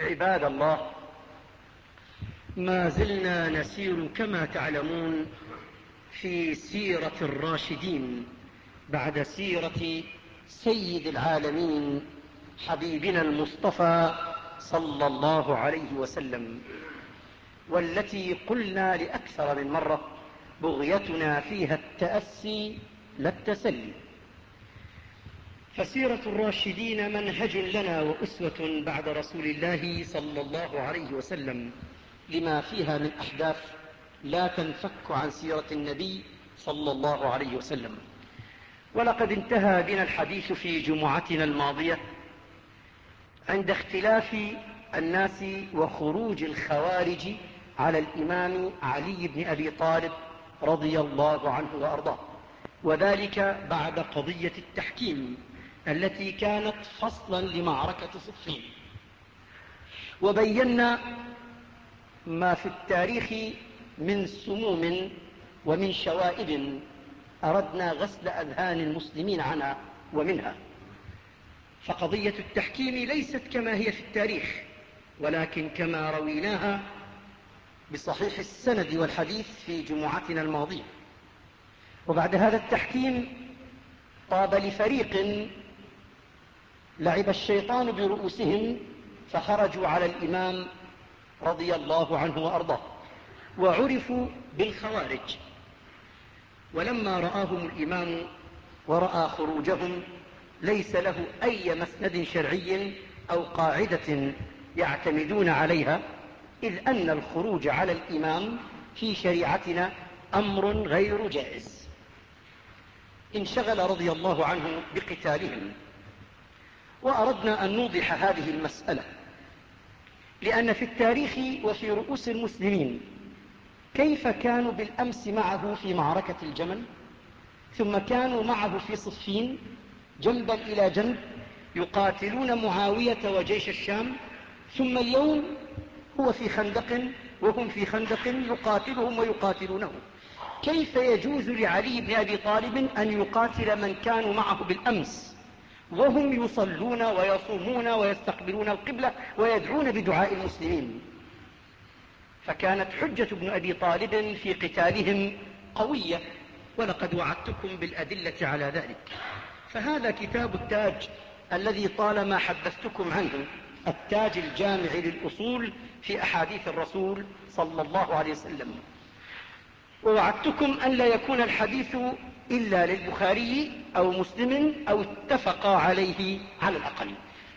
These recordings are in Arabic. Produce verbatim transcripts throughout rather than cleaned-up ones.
عباد الله، ما زلنا نسير كما تعلمون في سيرة الراشدين بعد سيرة سيد العالمين حبيبنا المصطفى صلى الله عليه وسلم، والتي قلنا لأكثر من مرة بغيتنا فيها التأسي لا التسلي. فسيرة الراشدين منهج لنا وأسوة بعد رسول الله صلى الله عليه وسلم، لما فيها من أحداث لا تنفك عن سيرة النبي صلى الله عليه وسلم. ولقد انتهى بنا الحديث في جمعتنا الماضية عند اختلاف الناس وخروج الخوارج على الإمام علي بن أبي طالب رضي الله عنه وأرضاه، وذلك بعد قضية التحكيم التي كانت فصلا لمعركة صفين. وبينا ما في التاريخ من سموم ومن شوائب أردنا غسل أذهان المسلمين عنها ومنها. فقضية التحكيم ليست كما هي في التاريخ، ولكن كما رويناها بصحيح السند والحديث في جمعتنا الماضية. وبعد هذا التحكيم طاب لفريق لعب الشيطان برؤوسهم فخرجوا على الإمام رضي الله عنه وأرضاه، وعرفوا بالخوارج. ولما رآهم الإمام ورأى خروجهم ليس له أي مسند شرعي أو قاعدة يعتمدون عليها، إذ أن الخروج على الإمام في شريعتنا أمر غير جائز. انشغل رضي الله عنه بقتالهم، وأردنا أن نوضح هذه المسألة، لأن في التاريخ وفي رؤوس المسلمين كيف كانوا بالأمس معه في معركة الجمل، ثم كانوا معه في صفين جنبا إلى جنب يقاتلون معاوية وجيش الشام، ثم اليوم هو في خندق وهم في خندق يقاتلهم ويقاتلونه. كيف يجوز لعلي بن أبي طالب أن يقاتل من كانوا معه بالأمس وهم يصلون ويصومون ويستقبلون القبلة ويدعون بدعاء المسلمين؟ فكانت حجة ابن أبي طالب في قتالهم قوية، ولقد وعدتكم بالأدلة على ذلك. فهذا كتاب التاج الذي طالما حدثتكم عنه، التاج الجامع للأصول في أحاديث الرسول صلى الله عليه وسلم. ووعدتكم أن لا يكون الحديث إلا للبخاري أو مسلم أو اتفقا عليه على الأقل.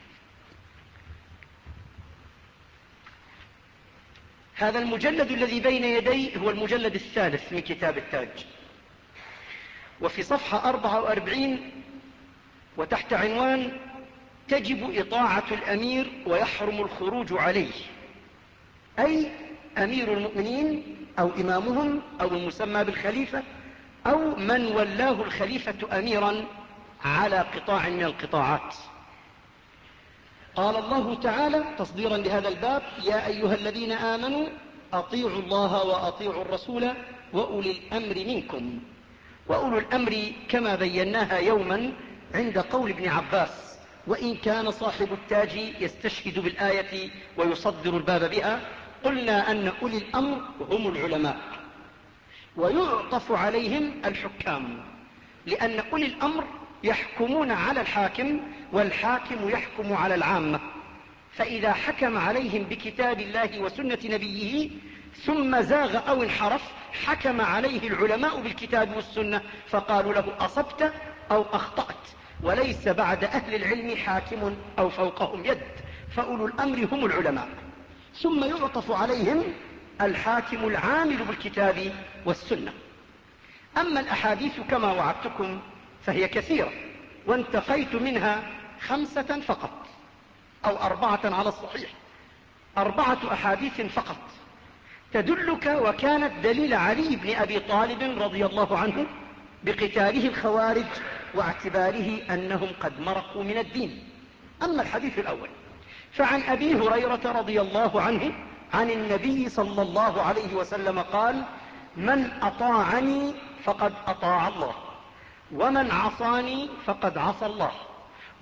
هذا المجلد الذي بين يدي هو المجلد الثالث من كتاب التاج، وفي صفحة أربعة وأربعين وتحت عنوان تجب إطاعة الأمير ويحرم الخروج عليه، أي أمير المؤمنين أو إمامهم أو المسمى بالخليفة أو من ولاه الخليفة أميرا على قطاع من القطاعات. قال الله تعالى تصديرا لهذا الباب: يا أيها الذين آمنوا أطيعوا الله وأطيعوا الرسول وأولي الأمر منكم. وأولو الأمر كما بيناها يوما عند قول ابن عباس، وإن كان صاحب التاج يستشهد بالآية ويصدر الباب بها، قلنا أن أولي الأمر هم العلماء، ويعطف عليهم الحكام، لأن أولي الأمر يحكمون على الحاكم والحاكم يحكم على العامة. فإذا حكم عليهم بكتاب الله وسنة نبيه ثم زاغ أو انحرف، حكم عليه العلماء بالكتاب والسنة فقالوا له أصبت أو أخطأت، وليس بعد أهل العلم حاكم أو فوقهم يد، فأولو الأمر هم العلماء. ثم يعطف عليهم الحاكم العامل بالكتاب والسنة. أما الأحاديث كما وعدتكم فهي كثيرة، وانتقيت منها خمسة فقط أو أربعة على الصحيح، أربعة أحاديث فقط تدلك وكانت دليل علي بن أبي طالب رضي الله عنه بقتاله الخوارج واعتباره أنهم قد مرقوا من الدين. أما الحديث الأول فعن أبي هريرة رضي الله عنه عن النبي صلى الله عليه وسلم قال: من أطاعني فقد أطاع الله، ومن عصاني فقد عصى الله،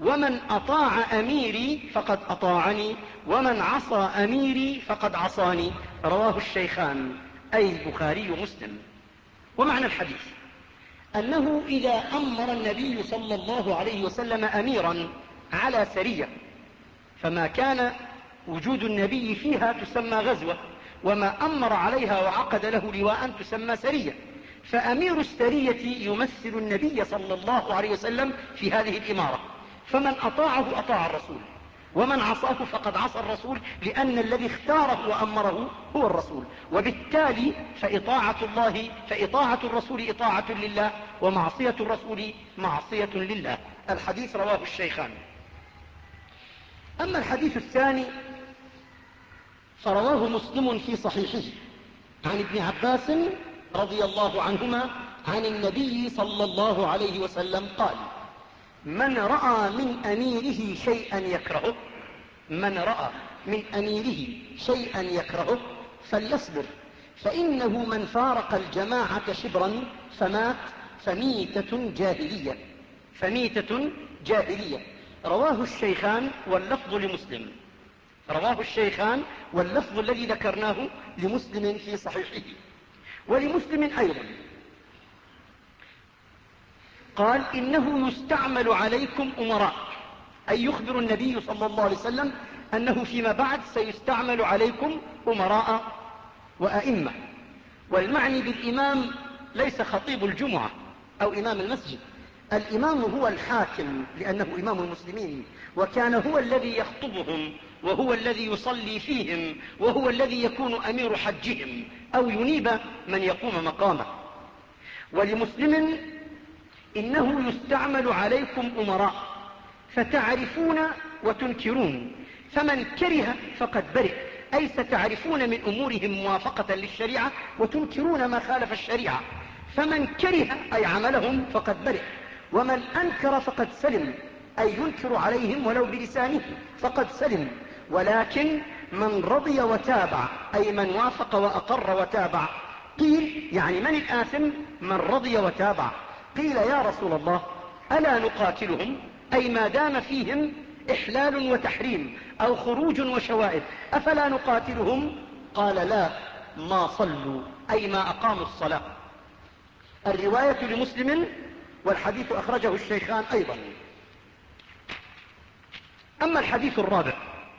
ومن أطاع أميري فقد أطاعني ومن عصى أميري فقد عصاني. رواه الشيخان أي البخاري ومسلم. ومعنى الحديث أنه إذا أمر النبي صلى الله عليه وسلم أميرا على سرية فما كان وجود النبي فيها تسمى غزوة، وما أمر عليها وعقد له لواء تسمى سرية، فأمير السرية يمثل النبي صلى الله عليه وسلم في هذه الإمارة، فمن أطاعه أطاع الرسول ومن عصاه فقد عصى الرسول، لأن الذي اختاره وأمره هو الرسول، وبالتالي فإطاعة الله فإطاعة الرسول إطاعة لله ومعصية الرسول معصية لله. الحديث رواه الشيخان. أما الحديث الثاني فرواه مسلم في صحيحه عن ابن عباس رضي الله عنهما عن النبي صلى الله عليه وسلم قال: من رأى من أميره شيئا يكرهه من رأى من أميره شيئا يكرهه فليصبر، فإنه من فارق الجماعة شبرا فمات فميتة جاهلية فميتة جاهلية. رواه الشيخان واللفظ لمسلم رواه الشيخان واللفظ الذي ذكرناه لمسلم في صحيحه. ولمسلم أيضا قال: إنه يستعمل عليكم أمراء، أي يخبر النبي صلى الله عليه وسلم أنه فيما بعد سيستعمل عليكم أمراء وأئمة. والمعني بالإمام ليس خطيب الجمعة أو إمام المسجد، الإمام هو الحاكم لأنه إمام المسلمين، وكان هو الذي يخطبهم وهو الذي يصلي فيهم وهو الذي يكون أمير حجهم أو ينيب من يقوم مقامه. ولمسلم: إنه يستعمل عليكم أمراء فتعرفون وتنكرون، فمن كره فقد برئ، أي ستعرفون من أمورهم موافقة للشريعة وتنكرون ما خالف الشريعة. فمن كره أي عملهم فقد برئ، ومن أنكر فقد سلم، أي ينكر عليهم ولو بلسانه فقد سلم. ولكن من رضي وتابع، أي من وافق وأقر وتابع. قيل: يعني من الآثم؟ من رضي وتابع. قيل: يا رسول الله ألا نقاتلهم؟ أي ما دام فيهم إحلال وتحريم أو خروج وشوائب أفلا نقاتلهم؟ قال: لا، ما صلوا، أي ما أقاموا الصلاة. الرواية لمسلم والحديث أخرجه الشيخان أيضا. أما الحديث الرابع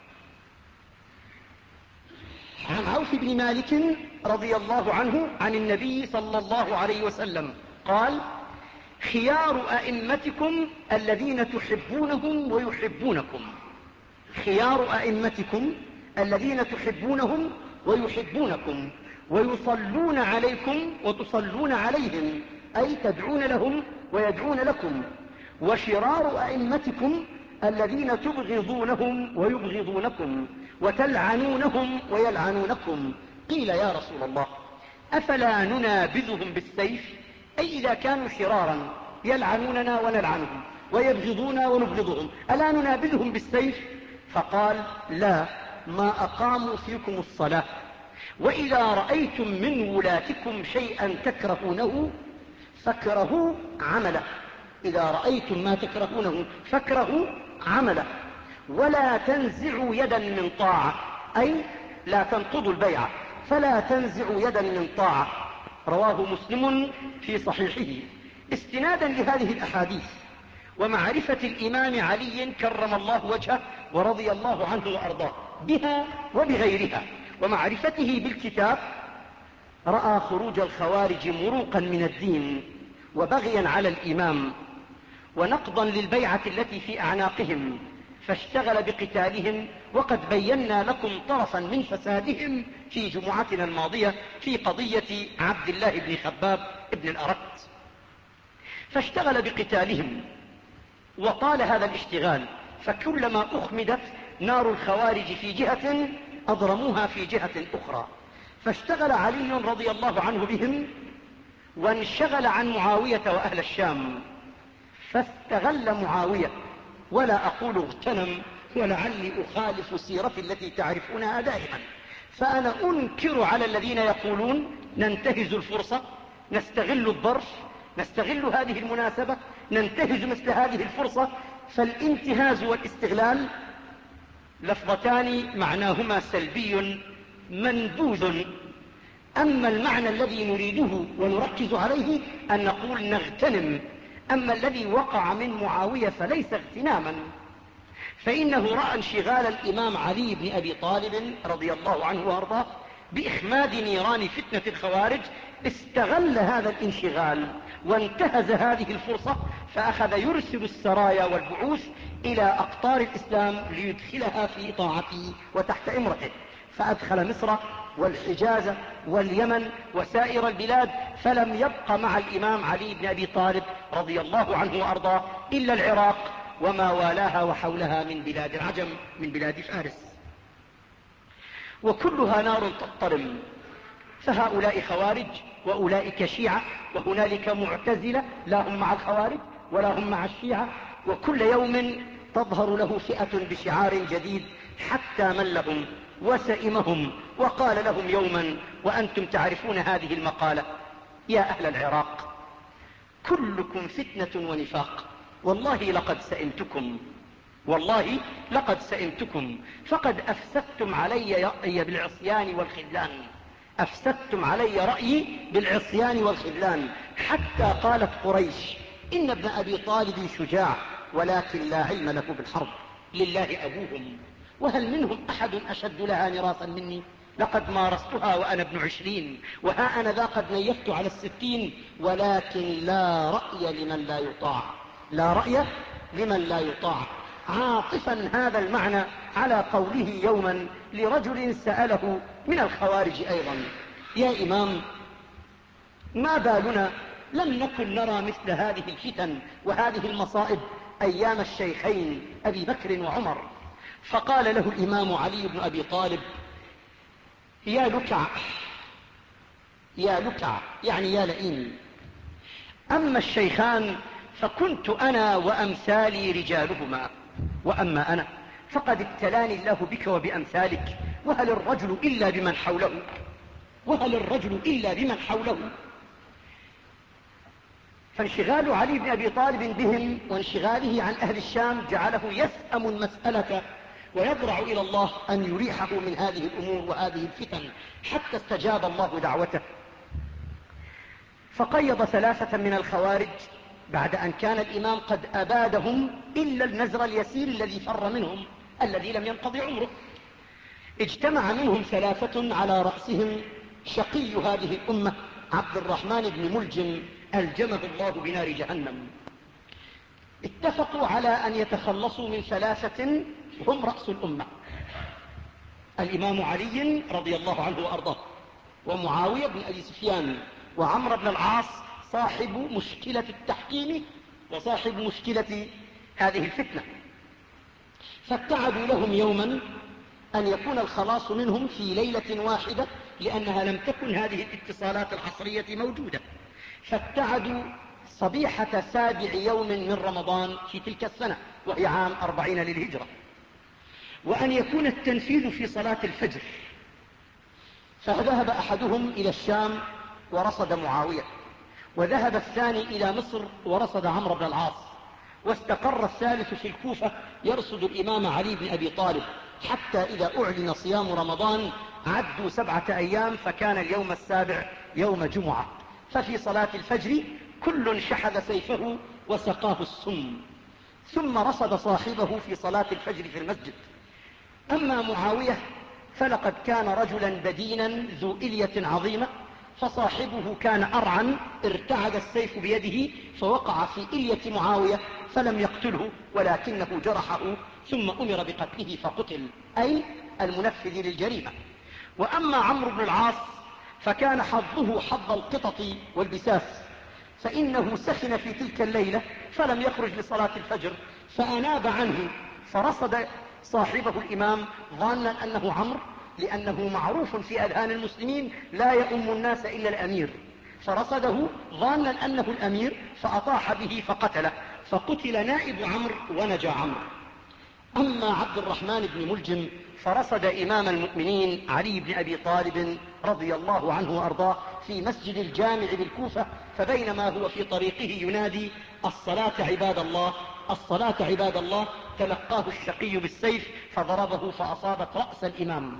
عن عوف بن مالك رضي الله عنه عن النبي صلى الله عليه وسلم قال: خيار أئمتكم الذين تحبونهم ويحبونكم خيار أئمتكم الذين تحبونهم ويحبونكم ويصلون عليكم وتصلون عليهم، أي تدعون لهم ويدعون لكم. وشرار أئمتكم الذين تبغضونهم ويبغضونكم وتلعنونهم ويلعنونكم. قيل: يا رسول الله أفلا ننابذهم بالسيف؟ أي إذا كانوا شرارا يلعنوننا ونلعنهم ويبغضونا ونبغضهم ألا ننابذهم بالسيف؟ فقال: لا، ما أقاموا فيكم الصلاة. وإذا رأيتم من ولاتكم شيئا تكرهونه فاكرهوا عمله إذا رأيتم ما تكرهونه فاكرهوا عمله ولا تنزعوا يدا من طاعة، أي لا تنقضوا البيعة، فلا تنزعوا يدا من طاعة. رواه مسلم في صحيحه. استنادا لهذه الأحاديث ومعرفة الإمام علي كرم الله وجهه ورضي الله عنه وأرضاه بها وبغيرها، ومعرفته بالكتاب، رأى خروج الخوارج مروقا من الدين وبغيا على الإمام ونقضا للبيعة التي في أعناقهم، فاشتغل بقتالهم. وقد بينا لكم طرفا من فسادهم في جمعتنا الماضية في قضية عبد الله بن خباب بن الأرت. فاشتغل بقتالهم وطال هذا الاشتغال، فكلما أخمدت نار الخوارج في جهة أضرموها في جهة أخرى، فاشتغل علي رضي الله عنه بهم وانشغل عن معاوية وأهل الشام، فاستغل معاوية، ولا أقول اغتنم ولعلي أخالف سيرتي التي تعرفونها دائما، فأنا أنكر على الذين يقولون ننتهز الفرصة، نستغل الظرف، نستغل هذه المناسبة، ننتهز مثل هذه الفرصة فالانتهاز والاستغلال لفظتان معناهما سلبي منبوذ. أما المعنى الذي نريده ونركز عليه أن نقول نغتنم. أما الذي وقع من معاوية فليس اغتناما، فإنه رأى انشغال الإمام علي بن أبي طالب رضي الله عنه وارضاه بإخماد نيران فتنة الخوارج، استغل هذا الانشغال وانتهز هذه الفرصة، فأخذ يرسل السرايا والبعوث إلى أقطار الإسلام ليدخلها في طاعته وتحت إمرته، فأدخل مصر والحجاز واليمن وسائر البلاد، فلم يبق مع الإمام علي بن أبي طالب رضي الله عنه وأرضاه إلا العراق وما والاها وحولها من بلاد العجم، من بلاد فارس، وكلها نار تضطرم. فهؤلاء خوارج وأولئك شيعة، وهنالك معتزلة لا هم مع الخوارج ولا هم مع الشيعة، وكل يوم تظهر له فئة بشعار جديد حتى ملهم وسئمهم، وقال لهم يوما وأنتم تعرفون هذه المقالة: يا أهل العراق كلكم فتنة ونفاق، والله لقد سئمتكم، والله لقد سئمتكم، فقد أفسدتم علي رأيي بالعصيان والخذلان، أفسدتم علي رأيي بالعصيان والخذلان، حتى قالت قريش: إن ابن أبي طالب شجاع ولكن لا علم له بالحرب، لله أبوهم، وهل منهم أحد أشد لها نراسا مني؟ لقد مارستها وأنا ابن عشرين، وها أنا ذا قد نيفت على الستين، ولكن لا رأي لمن لا يطاع، لا رأي لمن لا يطاع. عاطفا هذا المعنى على قوله يوما لرجل سأله من الخوارج أيضا: يا إمام، ما بالنا لم نكن نرى مثل هذه الفتن وهذه المصائب أيام الشيخين أبي بكر وعمر؟ فقال له الإمام علي بن أبي طالب: يا لكع، يا لكع يعني يا لئيم، أما الشيخان فكنت أنا وأمثالي رجالهما، وأما أنا فقد ابتلاني الله بك وبأمثالك، وهل الرجل إلا بمن حوله، وهل الرجل إلا بمن حوله. فانشغال علي بن أبي طالب بهم وانشغاله عن أهل الشام جعله يسأم المسألة ويضرع إلى الله أن يريحه من هذه الأمور وهذه الفتن، حتى استجاب الله دعوته، فقيض ثلاثة من الخوارج بعد أن كان الإمام قد أبادهم إلا النزر اليسير الذي فر منهم الذي لم ينقضي عمره. اجتمع منهم ثلاثة على رأسهم شقي هذه الأمة عبد الرحمن بن ملجم ألجمه الله بنار جهنم. اتفقوا على أن يتخلصوا من ثلاثة هم رأس الأمة: الإمام علي رضي الله عنه وأرضاه، ومعاوية بن أبي سفيان، وعمرو بن العاص صاحب مشكلة التحكيم وصاحب مشكلة هذه الفتنة. فاتعدوا لهم يوما أن يكون الخلاص منهم في ليلة واحدة، لأنها لم تكن هذه الاتصالات العصرية موجودة. فاتعدوا صبيحة سابع يوم من رمضان في تلك السنة، وهي عام أربعين للهجرة، وأن يكون التنفيذ في صلاة الفجر. فذهب أحدهم إلى الشام ورصد معاوية، وذهب الثاني إلى مصر ورصد عمرو بن العاص، واستقر الثالث في الكوفة يرصد الإمام علي بن أبي طالب، حتى إذا أعلن صيام رمضان عدوا سبعة أيام، فكان اليوم السابع يوم جمعة. ففي صلاة الفجر كل شحذ سيفه وسقاه السم، ثم رصد صاحبه في صلاة الفجر في المسجد. أما معاوية فلقد كان رجلا بدينا ذو إلية عظيمة، فصاحبه كان أرعا، ارتعد السيف بيده فوقع في إلية معاوية فلم يقتله، ولكنه جرحه، ثم أمر بقتله فقتل، أي المنفذ للجريمة. وأما عمرو بن العاص فكان حظه حظ القطط والبساس، فإنه سخن في تلك الليلة فلم يخرج لصلاة الفجر، فأناب عنه، فرصد صاحبه الإمام ظانا أنه عمرو، لأنه معروف في أذهان المسلمين لا يؤم الناس إلا الأمير، فرصده ظانا أنه الأمير فأطاح به فقتله، فقتل نائب عمرو ونجا عمرو. أما عبد الرحمن بن ملجم فرصد إمام المؤمنين علي بن أبي طالب رضي الله عنه وأرضاه في مسجد الجامع بالكوفة، فبينما هو في طريقه ينادي: الصلاة عباد الله، الصلاة عباد الله تلقاه الشقي بالسيف فضربه فأصابت رأس الإمام،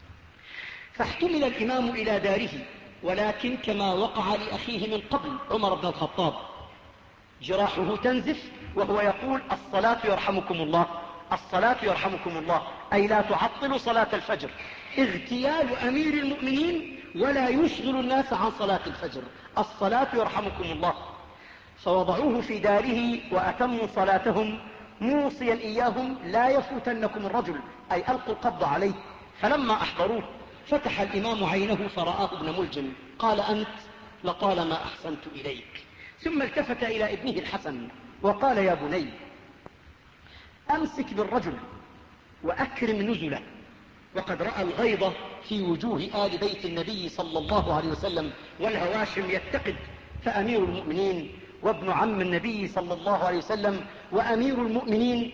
فاحتمل الإمام إلى داره، ولكن كما وقع لأخيه من قبل عمر بن الخطاب جراحه تنزف وهو يقول الصلاة يرحمكم الله، الصلاة يرحمكم الله، أي لا تعطلوا صلاة الفجر. اغتيال أمير المؤمنين ولا يشغل الناس عن صلاة الفجر، الصلاة يرحمكم الله. فوضعوه في داره وأتموا صلاتهم موصيا إياهم لا يفوتنكم الرجل، أي ألقوا القبض عليه. فلما أحضروه فتح الإمام عينه فرآه ابن ملجم، قال أنت لطالما أحسنت إليك. ثم التفت إلى ابنه الحسن وقال يا بني أمسك بالرجل وأكرم نزله، وقد رأى الغيظ في وجوه آل بيت النبي صلى الله عليه وسلم والهواشم يتقد، فأمير المؤمنين وابن عم النبي صلى الله عليه وسلم وأمير المؤمنين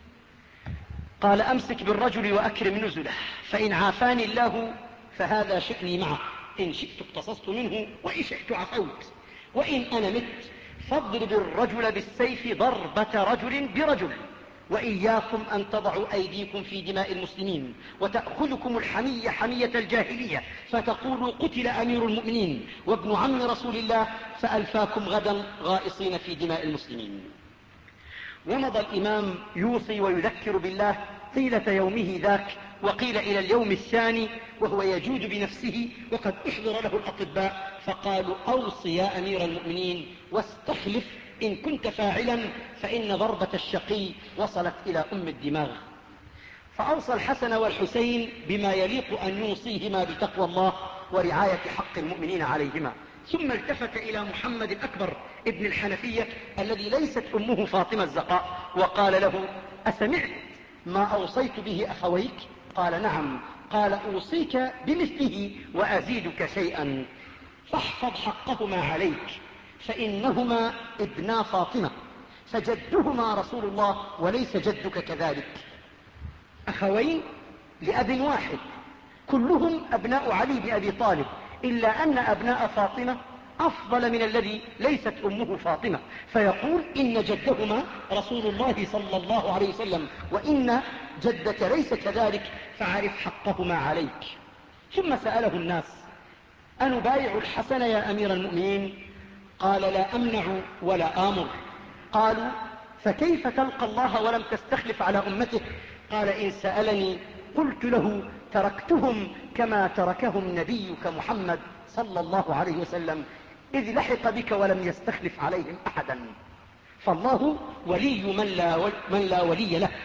قال أمسك بالرجل وأكرم نزله، فإن عافاني الله فهذا شأني معه، إن شئت اقتصصت منه وإن شئت عفوت، وإن أنا مت فاضرب الرجل بالسيف ضربة رجل برجل، وإياكم أن تضعوا أيديكم في دماء المسلمين وتأخذكم الحمية حمية الجاهلية فتقولوا قتل أمير المؤمنين وابن عم رسول الله فألفاكم غدا غائصين في دماء المسلمين. ومضى الإمام يوصي ويذكر بالله طيلة يومه ذاك، وقيل إلى اليوم الثاني وهو يجود بنفسه وقد احضر له الأطباء فقالوا أوصي يا أمير المؤمنين واستخلف إن كنت فاعلا، فإن ضربة الشقي وصلت إلى أم الدماغ. فأوصى الحسن والحسين بما يليق أن يوصيهما بتقوى الله ورعاية حق المؤمنين عليهما. ثم التفت إلى محمد الأكبر ابن الحنفية الذي ليست أمه فاطمة الزقاء وقال له أسمعت ما أوصيت به أخويك؟ قال نعم. قال أوصيك بمثله وأزيدك شيئا، فاحفظ حقهما عليك، فإنهما ابنا فاطمة فجدهما رسول الله وليس جدك كذلك، أخوين لأب واحد كلهم أبناء علي بن أبي طالب، إلا أن أبناء فاطمة أفضل من الذي ليست أمه فاطمة، فيقول إن جدهما رسول الله صلى الله عليه وسلم وإن جدك ليس كذلك، فعرف حقهما عليك. ثم سأله الناس أنبايع الحسن يا أمير المؤمنين؟ قال لا أمنع ولا آمر. قالوا فكيف تلقى الله ولم تستخلف على أمته؟ قال إن سألني قلت له تركتهم كما تركهم نبيك محمد صلى الله عليه وسلم، إذ لحق بك ولم يستخلف عليهم أحدا، فالله ولي من لا, من لا ولي له.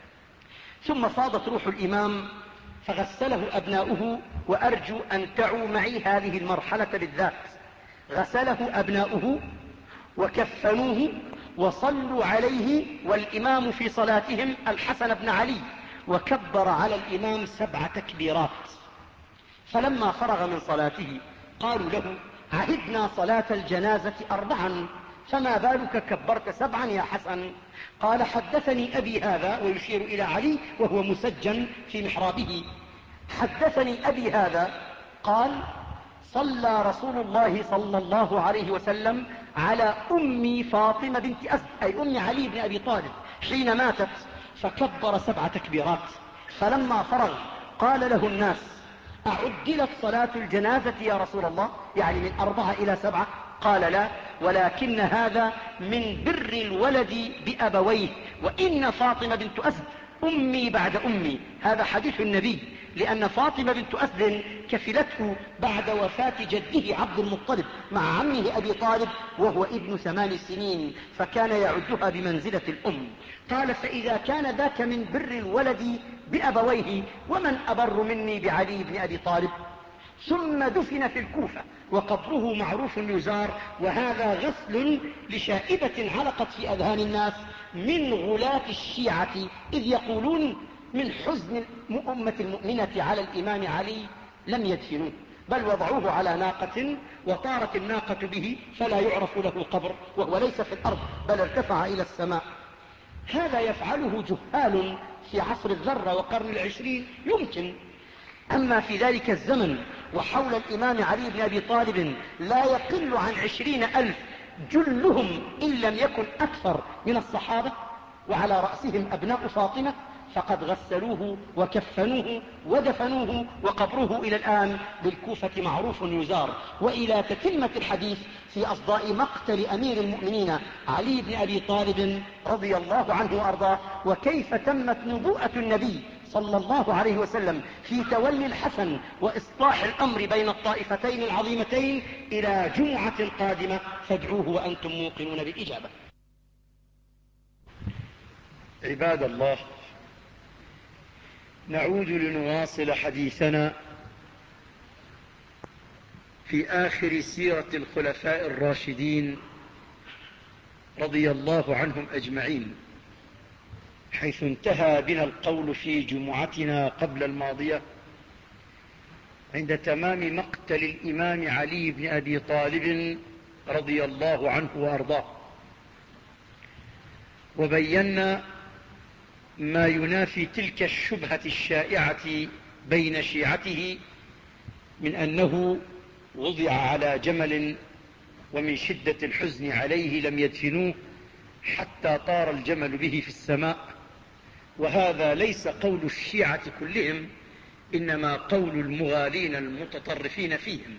ثم فاضت روح الإمام فغسله أبناؤه، وأرجو أن تعوا معي هذه المرحلة بالذات. غسله أبناؤه وكفنوه وصلوا عليه والإمام في صلاتهم الحسن بن علي، وكبر على الإمام سبع تكبيرات. فلما فرغ من صلاته قالوا له عهدنا صلاة الجنازة أربعا فما بالك كبرت سبعا يا حسن؟ قال حدثني أبي هذا، ويشير إلى علي وهو مسجن في محرابه، حدثني أبي هذا قال صلى رسول الله صلى الله عليه وسلم على أمي فاطمة بنت أسد أي أم علي بن أبي طالب حين ماتت، فكبر سبع تكبيرات. فلما فرغ قال له الناس أعدلت صلاة الجنازة يا رسول الله؟ يعني من أربعة إلى سبعة؟ قال لا، ولكن هذا من بر الولد بأبويه، وإن فاطمة بنت أسد أمي بعد أمي. هذا حديث النبي، لأن فاطمة بنت أسد كفلته بعد وفاة جده عبد المطلب مع عمه أبي طالب وهو ابن ثمان سنين، فكان يعدها بمنزلة الأم. قال فإذا كان ذاك من بر الولد بأبويه ومن أبر مني بعلي بن أبي طالب؟ ثم دفن في الكوفة وقبره معروف يزار. وهذا غسل لشائبة علقت في أذهان الناس من غلاة الشيعة، إذ يقولون من حزن أمة المؤمنة على الإمام علي لم يدفنوه، بل وضعوه على ناقة وطارت الناقة به فلا يعرف له قبر، وهو ليس في الأرض بل ارتفع إلى السماء. هذا يفعله جهال في عصر الذرة وقرن العشرين يمكن، أما في ذلك الزمن وحول الإمام علي بن أبي طالب لا يقل عن عشرين ألف، جلهم إن لم يكن أكثر من الصحابة، وعلى رأسهم أبناء فاطمة، فقد غسلوه وكفنوه ودفنوه، وقبره إلى الآن بالكوفة معروف يزار. وإلى تتمة الحديث في أصداء مقتل أمير المؤمنين علي بن أبي طالب رضي الله عنه وأرضاه، وكيف تمت نبوءة النبي صلى الله عليه وسلم في تولي الحسن وإصلاح الأمر بين الطائفتين العظيمتين إلى جمعة قادمة، فادعوه وأنتم موقنون بالإجابة. عباد الله، نعود لنواصل حديثنا في آخر سيرة الخلفاء الراشدين رضي الله عنهم أجمعين، حيث انتهى بنا القول في جمعتنا قبل الماضية عند تمام مقتل الإمام علي بن أبي طالب رضي الله عنه وأرضاه، وبينا ما ينافي تلك الشبهة الشائعة بين شيعته من أنه وضع على جمل ومن شدة الحزن عليه لم يدفنوه حتى طار الجمل به في السماء. وهذا ليس قول الشيعة كلهم، إنما قول المغالين المتطرفين فيهم،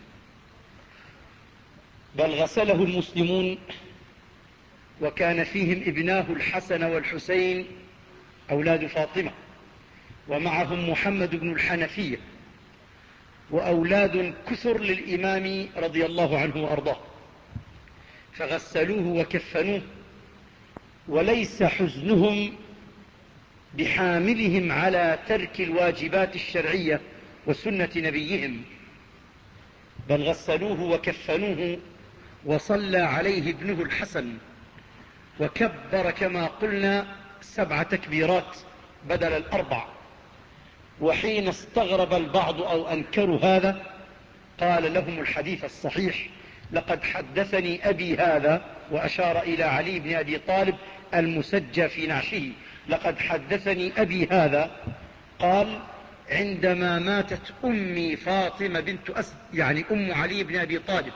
بل غسله المسلمون، وكان فيهم ابناه الحسن والحسين أولاد فاطمة، ومعهم محمد بن الحنفية، وأولاد كثر للإمام رضي الله عنه وأرضاه، فغسلوه وكفنوه. وليس حزنهم بحاملهم على ترك الواجبات الشرعية وسنة نبيهم، بل غسلوه وكفنوه، وصلى عليه ابنه الحسن، وكبر كما قلنا سبع تكبيرات بدل الأربع. وحين استغرب البعض أو أنكروا هذا قال لهم الحديث الصحيح: لقد حدثني أبي هذا، وأشار إلى علي بن أبي طالب المسجى في نعشه، لقد حدثني أبي هذا قال: عندما ماتت أمي فاطمة بنت أسد، يعني أم علي بن أبي طالب،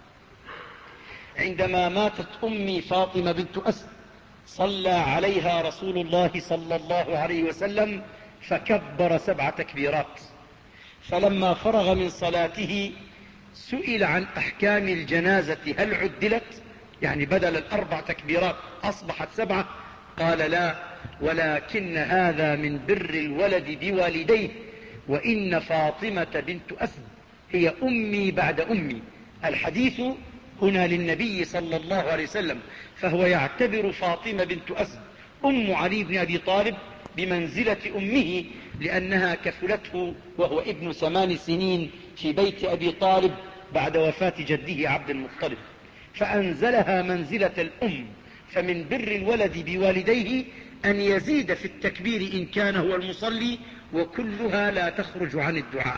عندما ماتت أمي فاطمة بنت أسد صلى عليها رسول الله صلى الله عليه وسلم فكبر سبع تكبيرات. فلما فرغ من صلاته سئل عن أحكام الجنازة، هل عدلت؟ يعني بدل الأربع تكبيرات أصبحت سبعة؟ قال: لا، ولكن هذا من بر الولد بوالديه، وإن فاطمة بنت أسد هي أمي بعد أمي. الحديث هنا للنبي صلى الله عليه وسلم، فهو يعتبر فاطمة بنت أسد أم علي بن أبي طالب بمنزلة أمه، لأنها كفلته وهو ابن ثمان سنين في بيت أبي طالب بعد وفاة جده عبد المطلب، فأنزلها منزلة الأم. فمن بر الولد بوالديه أن يزيد في التكبير إن كان هو المصلي، وكلها لا تخرج عن الدعاء.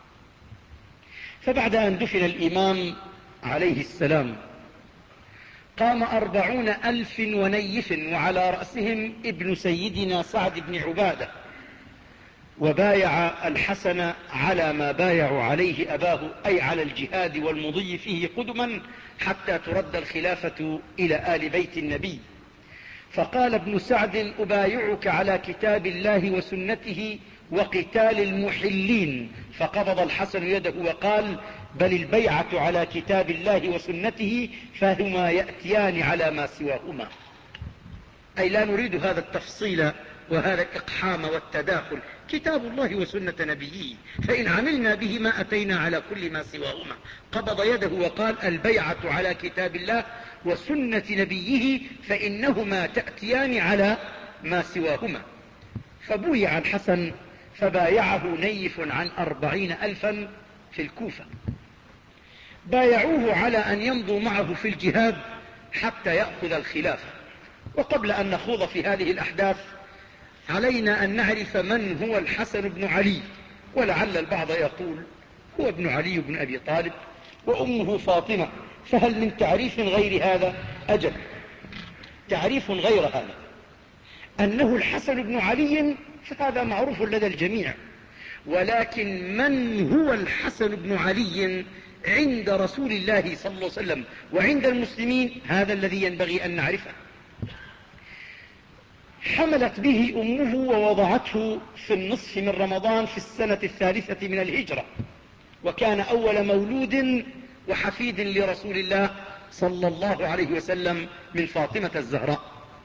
فبعد أن دفن الإمام عليه السلام قام أربعون ألف ونيف، وعلى رأسهم ابن سيدنا سعد بن عبادة، وبايع الحسن على ما بايعوا عليه أباه، أي على الجهاد والمضي فيه قدما حتى ترد الخلافة إلى آل بيت النبي. فقال ابن سعد: أبايعك على كتاب الله وسنته وقتال المحلين. فقبض الحسن يده وقال: بل البيعة على كتاب الله وسنته، فهما يأتيان على ما سواهما. أي لا نريد هذا التفصيل وهذا الإقحام والتداخل، كتاب الله وسنة نبيه، فإن عملنا بهما أتينا على كل ما سواهما. قبض يده وقال: البيعة على كتاب الله وسنة نبيه، فإنهما تأتيان على ما سواهما. فبويع الحسن فبايعه نيف عن أربعين ألفا في الكوفة، بايعوه على أن يمضوا معه في الجهاد حتى يأخذ الخلافة. وقبل أن نخوض في هذه الأحداث علينا أن نعرف من هو الحسن بن علي. ولعل البعض يقول: هو ابن علي بن أبي طالب وأمه فاطمة، فهل من تعريف غير هذا؟ أجل، تعريف غير هذا. أنه الحسن بن علي فهذا معروف لدى الجميع، ولكن من هو الحسن بن علي عند رسول الله صلى الله عليه وسلم وعند المسلمين، هذا الذي ينبغي أن نعرفه. حملت به أمه ووضعته في النصف من رمضان في السنة الثالثة من الهجرة، وكان أول مولود وحفيد لرسول الله صلى الله عليه وسلم من فاطمة الزهراء.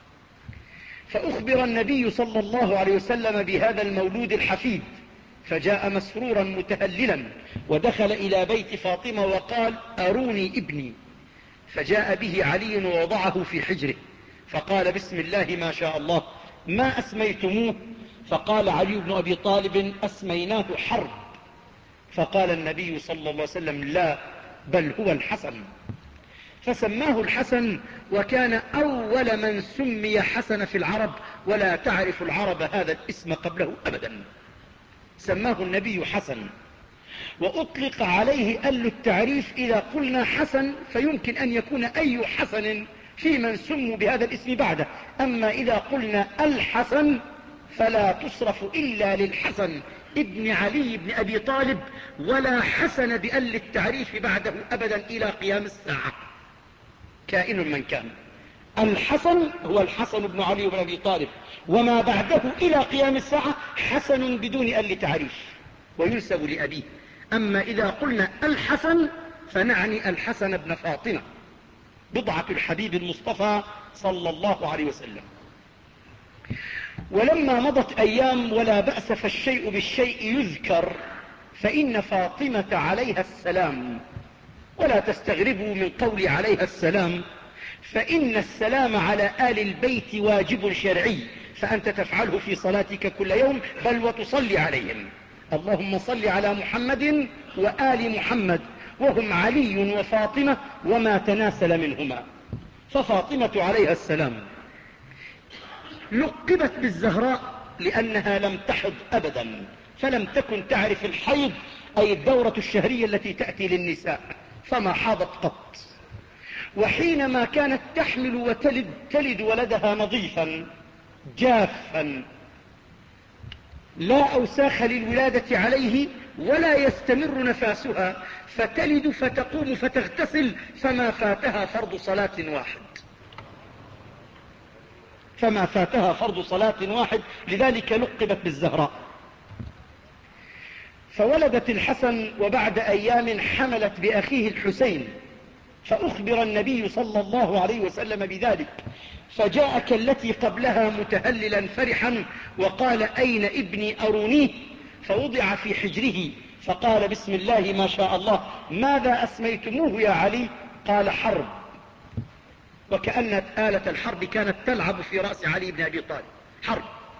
فأخبر النبي صلى الله عليه وسلم بهذا المولود الحفيد، فجاء مسرورا متهللا ودخل إلى بيت فاطمة وقال: أروني ابني. فجاء به علي ووضعه في حجره، فقال: بسم الله ما شاء الله، ما أسميتموه؟ فقال علي بن أبي طالب: أسميناه حرب. فقال النبي صلى الله عليه وسلم: لا، بل هو الحسن. فسماه الحسن، وكان أول من سمي حسن في العرب، ولا تعرف العرب هذا الاسم قبله أبدا. سماه النبي حسن، وأطلق عليه أل التعريف إذا قلنا حسن فيمكن أن يكون أي حسن في من سموا بهذا الاسم بعده، أما إذا قلنا الحسن فلا تصرف إلا للحسن ابن علي بن أبي طالب، ولا حسن بأل التعريف بعده أبدا إلى قيام الساعة كائن من كان. الحسن هو الحسن بن علي بن أبي طالب، وما بعده إلى قيام الساعة حسن بدون أل تعريف وينسب لأبيه. أما إذا قلنا الحسن فنعني الحسن بن فاطمة بضعة الحبيب المصطفى صلى الله عليه وسلم. ولما مضت أيام ولا بأس فالشيء بالشيء يذكر، فإن فاطمة عليها السلام، ولا تستغربوا من قول عليها السلام، فإن السلام على آل البيت واجب شرعي، فأنت تفعله في صلاتك كل يوم، بل وتصلي عليهم. اللهم صل على محمد وآل محمد، وهم علي وفاطمة وما تناسل منهما. ففاطمة عليها السلام لقبت بالزهراء لأنها لم تحض أبدا، فلم تكن تعرف الحيض، أي الدورة الشهرية التي تأتي للنساء، فما حاضت قط. وحينما كانت تحمل وتلد تلد ولدها نظيفا جافا لا أوساخ للولادة عليه ولا يستمر نفاسها، فتلد فتقوم فتغتسل، فما فاتها فرض صلاة واحد فما فاتها فرض صلاة واحد لذلك لقبت بالزهراء. فولدت الحسن، وبعد أيام حملت بأخيه الحسين، فأخبر النبي صلى الله عليه وسلم بذلك، فجاء كالتي قبلها متهللا فرحا وقال: أين ابني أرونيه؟ فوضع في حجره، فقال: بسم الله ما شاء الله، ماذا أسميتموه يا علي؟ قال: حرب. وكأن آلة الحرب كانت تلعب في رأس علي بن أبي طالب، حرب.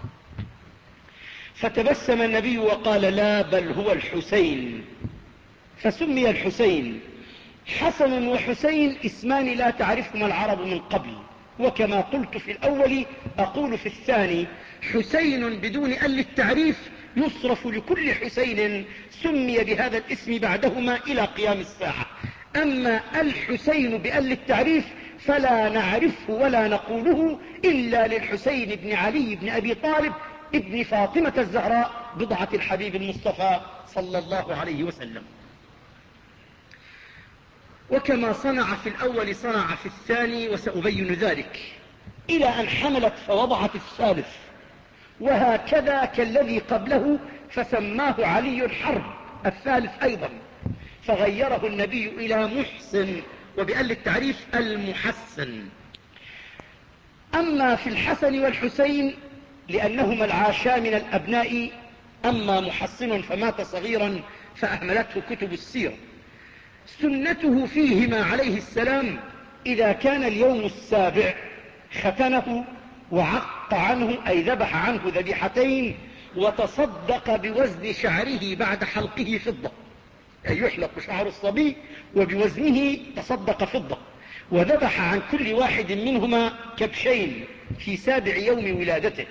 فتبسم النبي وقال: لا، بل هو الحسين. فسمي الحسين. حسن وحسين اسمان لا تعرفهما العرب من قبل، وكما قلت في الأول أقول في الثاني: حسين بدون أل التعريف يصرف لكل حسين سمي بهذا الاسم بعدهما إلى قيام الساعة. أما الحسين بأل التعريف فلا نعرفه ولا نقوله إلا للحسين بن علي بن أبي طالب ابن فاطمة الزهراء بضعة الحبيب المصطفى صلى الله عليه وسلم. وكما صنع في الأول صنع في الثاني، وسأبين ذلك، إلى أن حملت فوضعت الثالث، وهكذا كالذي قبله، فسماه علي حرب الثالث أيضا، فغيره النبي إلى محسن، وبأل التعريف المحسن. أما في الحسن والحسين لأنهما العاشا من الأبناء، أما محسن فمات صغيرا فأهملته كتب السير. سنته فيهما عليه السلام إذا كان اليوم السابع ختنه وعق عنه، أي ذبح عنه ذبيحتين، وتصدق بوزن شعره بعد حلقه فضة، أي يحلق شعر الصبي وبوزنه تصدق فضة، وذبح عن كل واحد منهما كبشين في سابع يوم ولادته.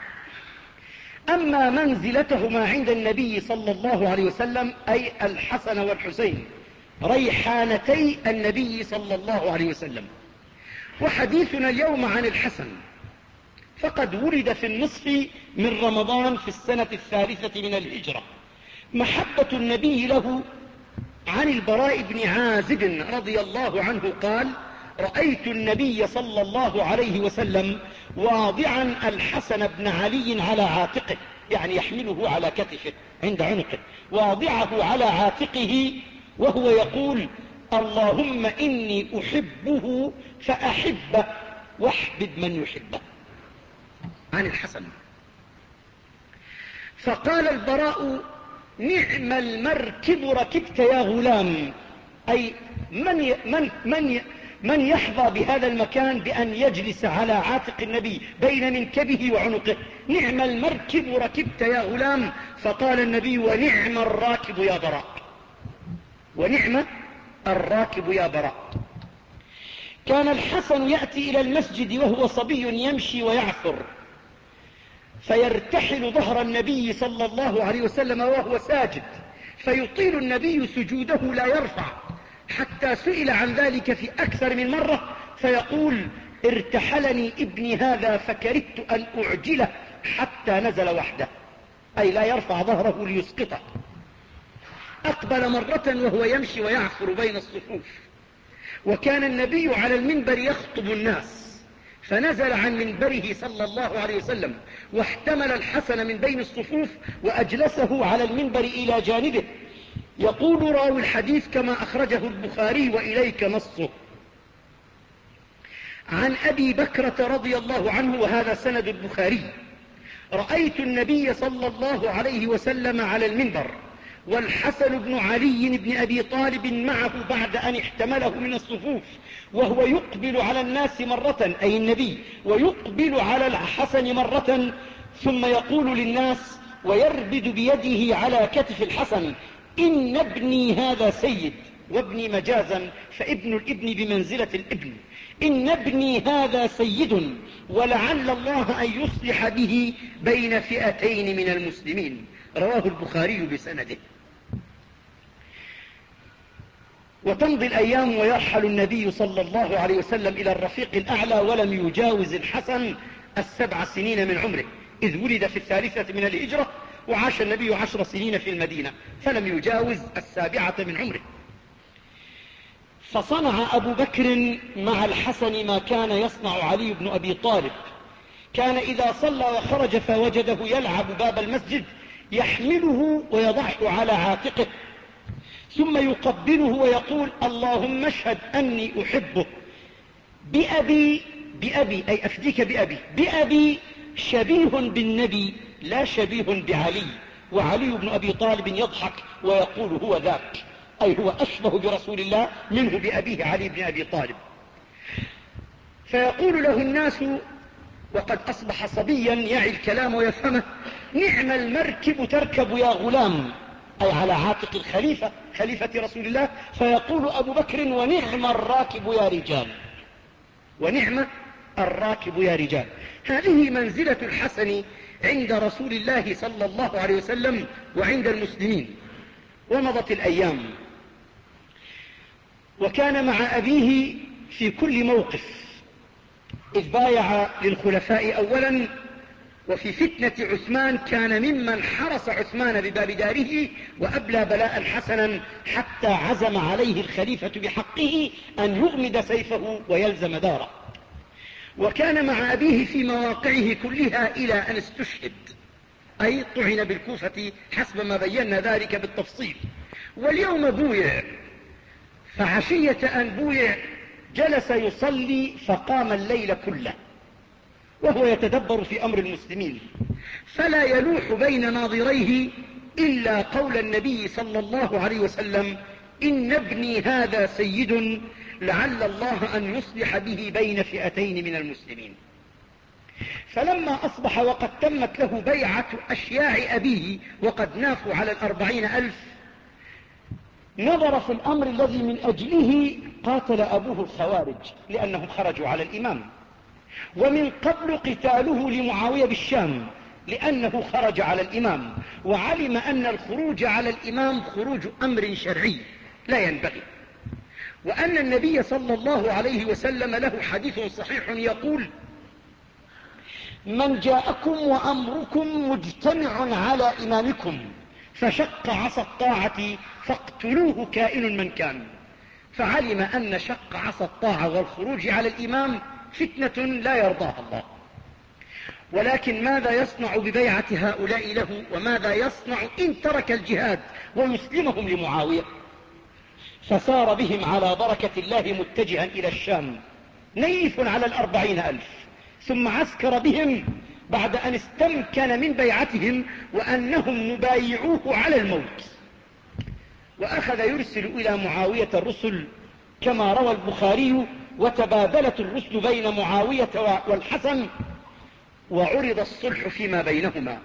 أما منزلتهما عند النبي صلى الله عليه وسلم، أي الحسن والحسين ريحانتي النبي صلى الله عليه وسلم. وحديثنا اليوم عن الحسن، فقد ولد في النصف من رمضان في السنة الثالثة من الهجرة. محبة النبي له عن البراء بن عازب رضي الله عنه قال: رأيت النبي صلى الله عليه وسلم واضعا الحسن بن علي على عاتقه، يعني يحمله على كتفه عند عنقه، واضعه على عاتقه وهو يقول: اللهم إني أحبه فأحبه واحبب من يحبه. عن الحسن. فقال البراء: نعم المركب ركبت يا غلام، أي من, من, من, من يحظى بهذا المكان بأن يجلس على عاتق النبي بين منكبه وعنقه؟ نعم المركب ركبت يا غلام. فقال النبي: ونعم الراكب يا براء، ونعم الراكب يا براء. كان الحسن يأتي إلى المسجد وهو صبي يمشي ويعثر، فيرتحل ظهر النبي صلى الله عليه وسلم وهو ساجد، فيطيل النبي سجوده لا يرفع، حتى سئل عن ذلك في أكثر من مرة فيقول: ارتحلني ابني هذا فكرهت أن أعجله حتى نزل وحده، أي لا يرفع ظهره ليسقطه. أقبل مرة وهو يمشي ويعثر بين الصفوف، وكان النبي على المنبر يخطب الناس، فنزل عن منبره صلى الله عليه وسلم واحتمل الحسن من بين الصفوف وأجلسه على المنبر إلى جانبه. يقول راوي الحديث كما أخرجه البخاري وإليك نصه: عن أبي بكرة رضي الله عنه، وهذا سند البخاري: رأيت النبي صلى الله عليه وسلم على المنبر والحسن بن علي بن أبي طالب معه بعد أن احتمله من الصفوف، وهو يقبل على الناس مرة، أي النبي، ويقبل على الحسن مرة، ثم يقول للناس ويربد بيده على كتف الحسن: إن ابني هذا سيد. وابني مجازا، فابن الابن بمنزلة الابن. إن ابني هذا سيد، ولعل الله أن يصلح به بين فئتين من المسلمين. رواه البخاري بسنده. وتمضي الأيام ويرحل النبي صلى الله عليه وسلم إلى الرفيق الأعلى، ولم يجاوز الحسن السبع سنين من عمره، إذ ولد في الثالثة من الهجرة، وعاش النبي عشر سنين في المدينة، فلم يجاوز السابعة من عمره. فصنع أبو بكر مع الحسن ما كان يصنع علي بن أبي طالب. كان إذا صلى وخرج فوجده يلعب باب المسجد يحمله ويضعه على عاتقه، ثم يقبله ويقول: اللهم اشهد أني أحبه بأبي بأبي أي أفديك بأبي بأبي شبيه بالنبي لا شبيه بعلي. وعلي بن أبي طالب يضحك ويقول: هو ذاك، أي هو أشبه برسول الله منه بأبيه علي بن أبي طالب. فيقول له الناس وقد أصبح صبيا يعي الكلام ويفهمه: نعم المركب تركب يا غلام، أي على عاتق الخليفة، خليفة رسول الله. فيقول أبو بكر: ونعم الراكب يا رجال، ونعم الراكب يا رجال. هذه منزلة الحسن عند رسول الله صلى الله عليه وسلم وعند المسلمين. ومضت الأيام، وكان مع أبيه في كل موقف، إذ بايع للخلفاء أولا، وفي فتنة عثمان كان ممن حرس عثمان بباب داره وأبلى بلاء حسنا، حتى عزم عليه الخليفة بحقه أن يغمد سيفه ويلزم داره. وكان مع أبيه في مواقعه كلها إلى أن استشهد، أي طعن بالكوفة حسب ما بينا ذلك بالتفصيل. واليوم بويع، فعشية أن بويع جلس يصلي فقام الليل كله وهو يتدبر في أمر المسلمين، فلا يلوح بين ناظريه إلا قول النبي صلى الله عليه وسلم: إن ابني هذا سيد، لعل الله أن يصلح به بين فئتين من المسلمين. فلما أصبح وقد تمت له بيعة أشياع أبيه وقد نافوا على الأربعين ألف، نظر في الأمر الذي من أجله قاتل أبوه الخوارج، لأنهم خرجوا على الإمام، ومن قبل قتاله لمعاوية بالشام لأنه خرج على الإمام، وعلم أن الخروج على الإمام خروج أمر شرعي لا ينبغي، وأن النبي صلى الله عليه وسلم له حديث صحيح يقول: من جاءكم وأمركم مجتمع على إمامكم فشق عصا الطاعة فاقتلوه كائن من كان. فعلم أن شق عصا الطاعة والخروج على الإمام فتنة لا يرضاها الله. ولكن ماذا يصنع ببيعة هؤلاء له، وماذا يصنع إن ترك الجهاد ويسلمهم لمعاوية؟ فسار بهم على بركة الله متجها إلى الشام، نيف على الأربعين ألف، ثم عسكر بهم بعد أن استمكن من بيعتهم وأنهم مبايعوه على الموت، وأخذ يرسل إلى معاوية الرسل كما روى البخاري: وتبادلت الرسل بين معاوية والحسن وعرض الصلح فيما بينهما.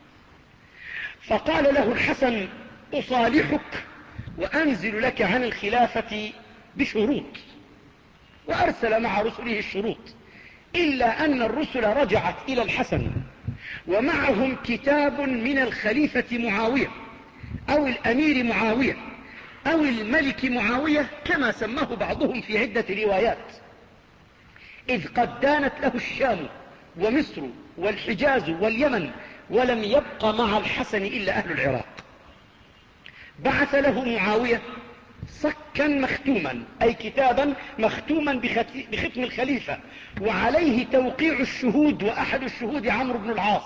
فقال له الحسن: أصالحك وأنزل لك عن الخلافة بشروط، وأرسل مع رسله الشروط، إلا أن الرسل رجعت إلى الحسن ومعهم كتاب من الخليفة معاوية أو الأمير معاوية أو الملك معاوية كما سماه بعضهم في عدة روايات، إذ قد دانت له الشام ومصر والحجاز واليمن، ولم يبق مع الحسن إلا أهل العراق. بعث له معاوية صكا مختوما، أي كتابا مختوما بختم الخليفة، وعليه توقيع الشهود، وأحد الشهود عمرو بن العاص،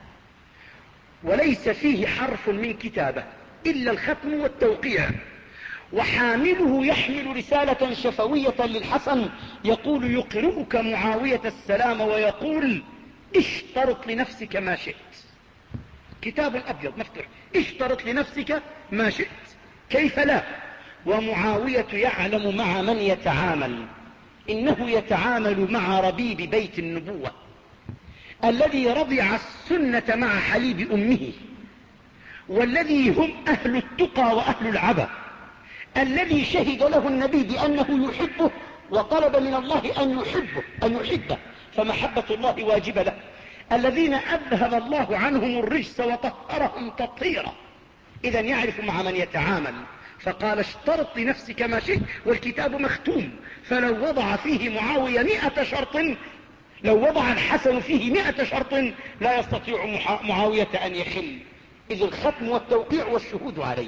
وليس فيه حرف من كتابه إلا الختم والتوقيع. وحامله يحمل رسالة شفوية للحسن يقول: يقرئك معاوية السلام ويقول: اشترط لنفسك ما شئت. كتاب أبيض مفتوح: اشترط لنفسك ما شئت. كيف لا؟ ومعاوية يعلم مع من يتعامل، إنه يتعامل مع ربيب بيت النبوة الذي رضع السنة مع حليب أمه، والذي هم أهل التقى وأهل العبا، الذي شهد له النبي بأنه يحبه وطلب من الله أن يحبه أن يحبه فمحبة الله واجبة له، الذين أذهب الله عنهم الرجس وطهرهم تطهيرا. إذا يعرف مع من يتعامل. فقال: اشترط لنفسك ما شئت، والكتاب مختوم، فلو وضع فيه معاوية مئة شرط، لو وضع الحسن فيه مئة شرط لا يستطيع معاوية أن يخل، إذ الختم والتوقيع والشهود عليه.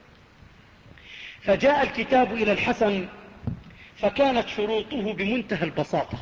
فجاء الكتاب إلى الحسن، فكانت شروطه بمنتهى البساطة.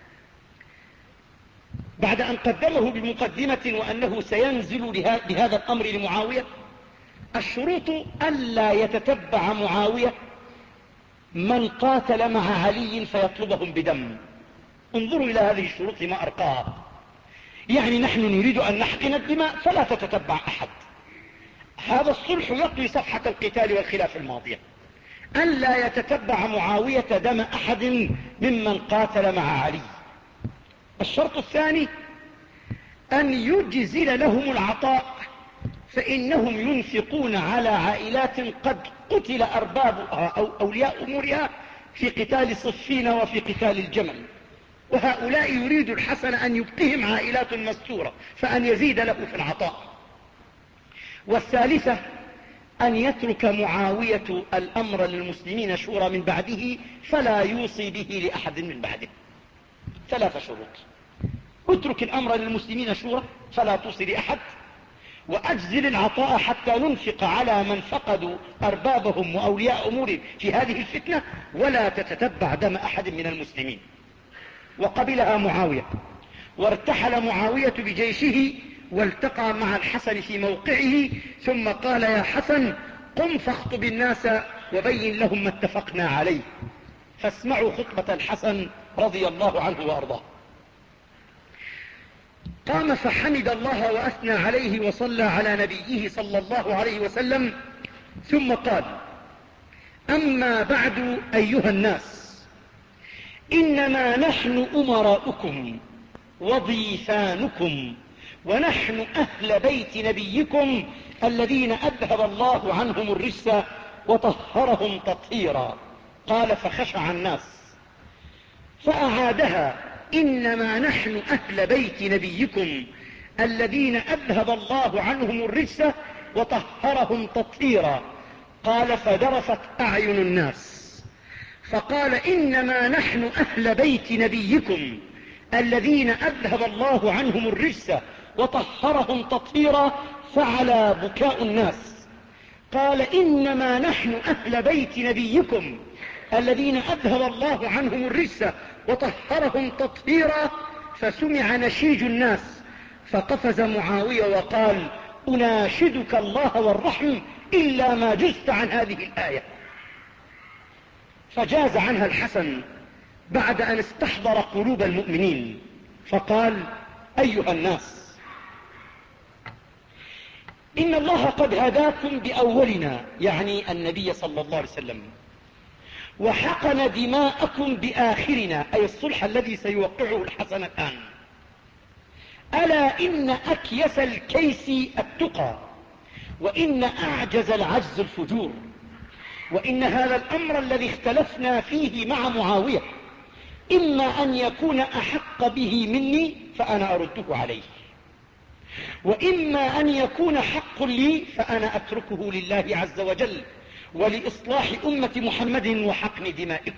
بعد أن قدمه بمقدمة وأنه سينزل بهذا الأمر لمعاوية، الشروط ألا يتتبع معاوية من قاتل مع علي فيطلبهم بدم. انظروا إلى هذه الشروط ما أرقاها. يعني نحن نريد أن نحقن الدماء فلا تتتبع أحد. هذا الصلح يطوي صفحة القتال والخلاف الماضية. ألا يتتبع معاوية دم أحد ممن قاتل مع علي. الشرط الثاني أن يجزل لهم العطاء، فإنهم ينفقون على عائلات قد قتل أربابها أو أولياء أمورها في قتال صفين وفي قتال الجمل، وهؤلاء يريد الحسن أن يبقيهم عائلات مستورة، فأن يزيد له في العطاء. والثالثة أن يترك معاوية الأمر للمسلمين شورى من بعده، فلا يوصي به لأحد من بعده. ثلاث شروط: اترك الأمر للمسلمين شورى فلا توصي لأحد، وأجزل العطاء حتى ننفق على من فقدوا أربابهم وأولياء أمورهم في هذه الفتنة، ولا تتتبع دم أحد من المسلمين. وقبلها معاوية، وارتحل معاوية بجيشه والتقى مع الحسن في موقعه، ثم قال: يا حسن، قم فاخطب الناس وبين لهم ما اتفقنا عليه. فاسمعوا خطبة الحسن رضي الله عنه وأرضاه. قام فحمد الله وأثنى عليه وصلى على نبيه صلى الله عليه وسلم، ثم قال: أما بعد أيها الناس، إنما نحن أمراؤكم وضيفانكم، ونحن أهل بيت نبيكم الذين أذهب الله عنهم الرجس وطهرهم تطهيرا. قال: فخشع الناس، فأعادها: إنما نحن أهل بيت نبيكم الذين أذهب الله عنهم الرجس وطهرهم تطهيرا. قال: فذرفت أعين الناس، فقال: إنما نحن أهل بيت نبيكم الذين أذهب الله عنهم الرجس وطهرهم تطهيرا. فعلى بكاء الناس. قال: إنما نحن أهل بيت نبيكم الذين أذهب الله عنهم الرجس وطهرهم تطهيرا، فسمع نشيج الناس فقفز معاوية وقال: أناشدك الله والرحم إلا ما جزت عن هذه الآية. فجاز عنها الحسن بعد أن استحضر قلوب المؤمنين فقال: أيها الناس، إن الله قد هداكم بأولنا، يعني النبي صلى الله عليه وسلم، وحقن دماءكم بآخرنا، أي الصلح الذي سيوقعه الحسن الآن. ألا إن أكيس الكيس التقى، وإن أعجز العجز الفجور، وإن هذا الأمر الذي اختلفنا فيه مع معاوية إما أن يكون أحق به مني فأنا أرده عليه، وإما أن يكون حق لي فأنا أتركه لله عز وجل ولإصلاح أمة محمد وحقن دمائكم.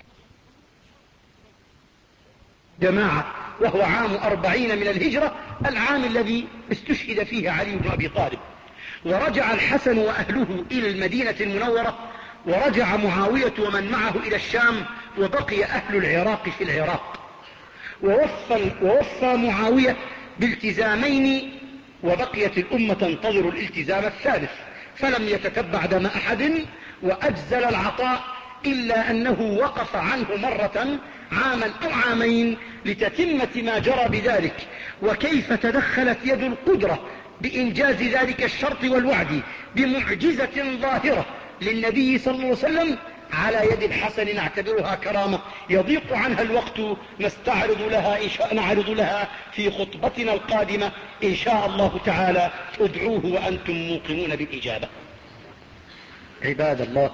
جماعة، وهو عام أربعين من الهجرة، العام الذي استشهد فيه علي بن أبي طالب. ورجع الحسن وأهله إلى المدينة المنورة، ورجع معاوية ومن معه إلى الشام، وبقي أهل العراق في العراق. ووفى, ووفى معاوية بالتزامين، وبقيت الأمة تنتظر الالتزام الثالث، فلم يتتبع دم أحد وأجزل العطاء، إلا أنه وقف عنه مرة عاما أو عامين لتتمة ما جرى بذلك، وكيف تدخلت يد القدرة بإنجاز ذلك الشرط والوعد بمعجزة ظاهرة للنبي صلى الله عليه وسلم على يد الحسن، نعتبرها كرامة يضيق عنها الوقت، نستعرض لها إن شاء نعرض لها في خطبتنا القادمة إن شاء الله تعالى. ادعوه وأنتم موقنون بالإجابة. عباد الله،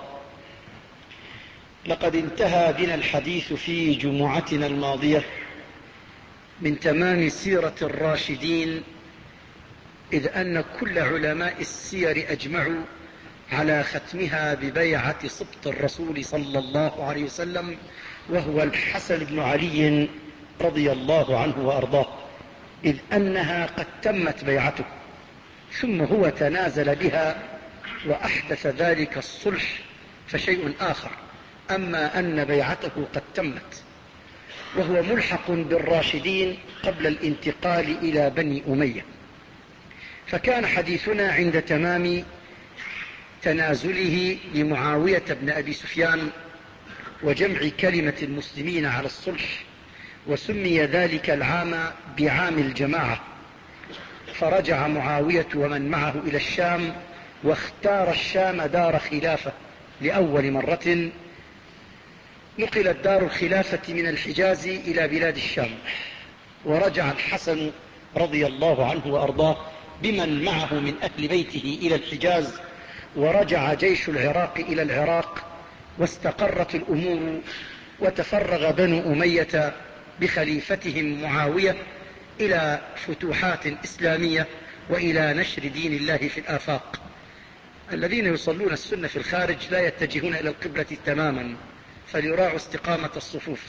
لقد انتهى بنا الحديث في جمعتنا الماضية من تمام سيرة الراشدين، إذ أن كل علماء السير أجمعوا على ختمها ببيعة سبط الرسول صلى الله عليه وسلم، وهو الحسن بن علي رضي الله عنه وأرضاه، إذ أنها قد تمت بيعته، ثم هو تنازل بها وأحدث ذلك الصلح فشيء آخر. أما أن بيعته قد تمت وهو ملحق بالراشدين قبل الانتقال إلى بني أمية، فكان حديثنا عند تمام تنازله لمعاوية بن أبي سفيان وجمع كلمة المسلمين على الصلح، وسمي ذلك العام بعام الجماعة. فرجع معاوية ومن معه إلى الشام، واختار الشام دار خلافة لأول مرة. نقلت دار الخلافة من الحجاز إلى بلاد الشام، ورجع الحسن رضي الله عنه وأرضاه بمن معه من أهل بيته إلى الحجاز، ورجع جيش العراق إلى العراق، واستقرت الأمور، وتفرغ بنو أمية بخليفتهم معاوية إلى فتوحات إسلامية وإلى نشر دين الله في الآفاق. الذين يصلون السنة في الخارج لا يتجهون إلى القبلة تماما، فليراعوا استقامة الصفوف.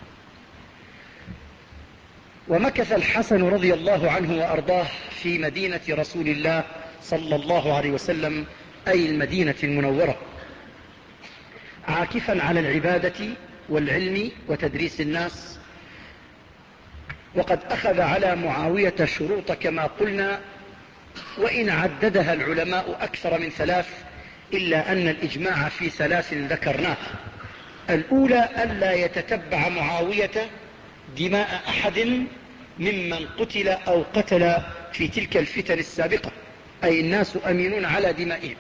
ومكث الحسن رضي الله عنه وأرضاه في مدينة رسول الله صلى الله عليه وسلم، أي المدينة المنورة، عاكفا على العبادة والعلم وتدريس الناس. وقد أخذ على معاوية شروط كما قلنا، وإن عددها العلماء أكثر من ثلاث، إلا أن الإجماع في ثلاث ذكرناه. الأولى ألا يتتبع معاوية دماء أحد ممن قتل أو قتل في تلك الفتن السابقة، أي الناس أمينون على دمائهم.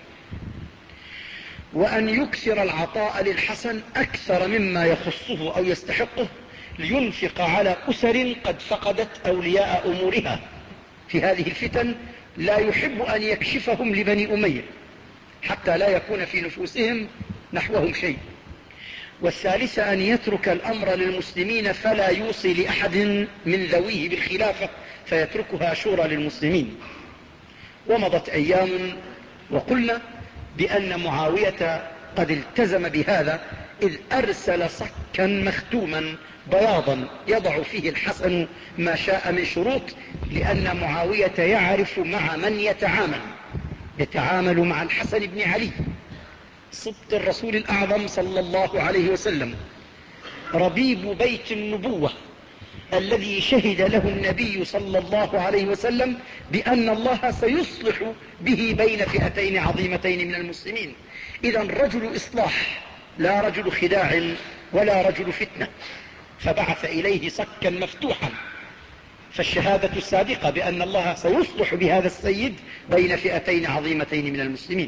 وأن يكثر العطاء للحسن أكثر مما يخصه أو يستحقه، لينفق على أسر قد فقدت أولياء أمورها في هذه الفتن، لا يحب أن يكشفهم لبني أمية حتى لا يكون في نفوسهم نحوهم شيء. والثالثة أن يترك الأمر للمسلمين، فلا يوصي لأحد من ذويه بالخلافة، فيتركها شورى للمسلمين. ومضت أيام وقلنا بأن معاوية قد التزم بهذا، إذ أرسل صكا مختوما بياضا يضع فيه الحسن ما شاء من شروط، لأن معاوية يعرف مع من يتعامل، يتعامل مع الحسن بن علي، سبط الرسول الأعظم صلى الله عليه وسلم، ربيب بيت النبوة الذي شهد له النبي صلى الله عليه وسلم بأن الله سيصلح به بين فئتين عظيمتين من المسلمين. إذا رجل إصلاح لا رجل خداع ولا رجل فتنة، فبعث إليه صكا مفتوحا. فالشهادة الصادقة بأن الله سيصلح بهذا السيد بين فئتين عظيمتين من المسلمين.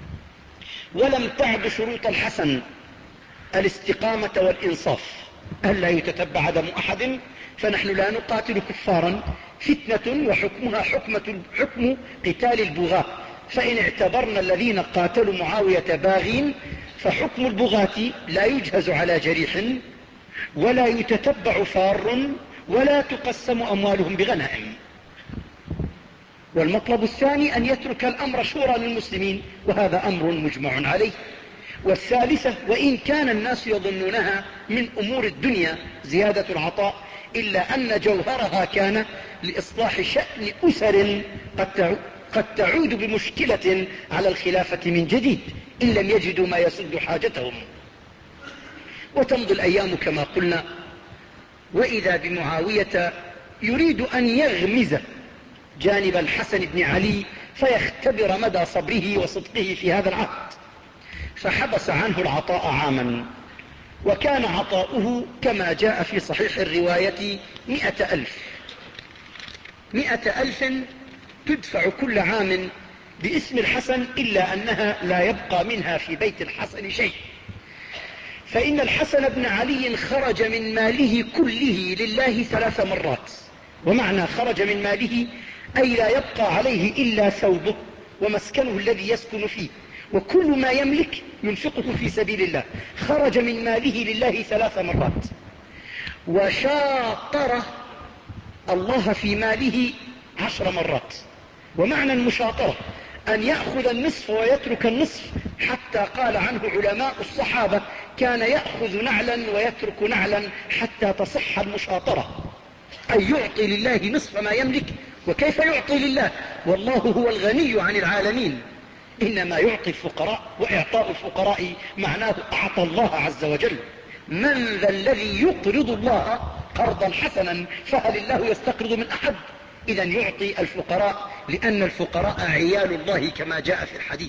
ولم تعد شروط الحسن الاستقامة والإنصاف، ألا يتتبع دم أحد، فنحن لا نقاتل كفارا، فتنة وحكمها حكمة حكم قتال البغاة، فإن اعتبرنا الذين قاتلوا معاوية باغين فحكم البغاة لا يجهز على جريح ولا يتتبع فار ولا تقسم أموالهم بغنائم. والمطلب الثاني أن يترك الأمر شورى للمسلمين، وهذا أمر مجمع عليه. والثالثة، وإن كان الناس يظنونها من أمور الدنيا زيادة العطاء، إلا أن جوهرها كان لإصلاح شأن أسر قد قد تعود بمشكلة على الخلافة من جديد إن لم يجدوا ما يسد حاجتهم. وتمضي الأيام كما قلنا، وإذا بمعاوية يريد أن يغمز جانب الحسن بن علي فيختبر مدى صبره وصدقه في هذا العهد، فحبس عنه العطاء عاما، وكان عطاؤه كما جاء في صحيح الرواية مئة ألف مئة ألف تدفع كل عام باسم الحسن، إلا أنها لا يبقى منها في بيت الحسن شيء، فإن الحسن بن علي خرج من ماله كله لله ثلاث مرات. ومعنى خرج من ماله أي لا يبقى عليه إلا ثوبه ومسكنه الذي يسكن فيه، وكل ما يملك ينفقه في سبيل الله. خرج من ماله لله ثلاث مرات، وشاطر الله في ماله عشر مرات. ومعنى المشاطرة أن يأخذ النصف ويترك النصف، حتى قال عنه علماء الصحابة كان يأخذ نعلا ويترك نعلا حتى تصح المشاطرة، أي يعطي لله نصف ما يملك. وكيف يعطي لله والله هو الغني عن العالمين؟ إنما يعطي الفقراء، وإعطاء الفقراء معناه أعطى الله عز وجل. من ذا الذي يقرض الله قرضا حسنا؟ فهل الله يستقرض من أحد؟ إذا يعطي الفقراء، لأن الفقراء عيال الله كما جاء في الحديث.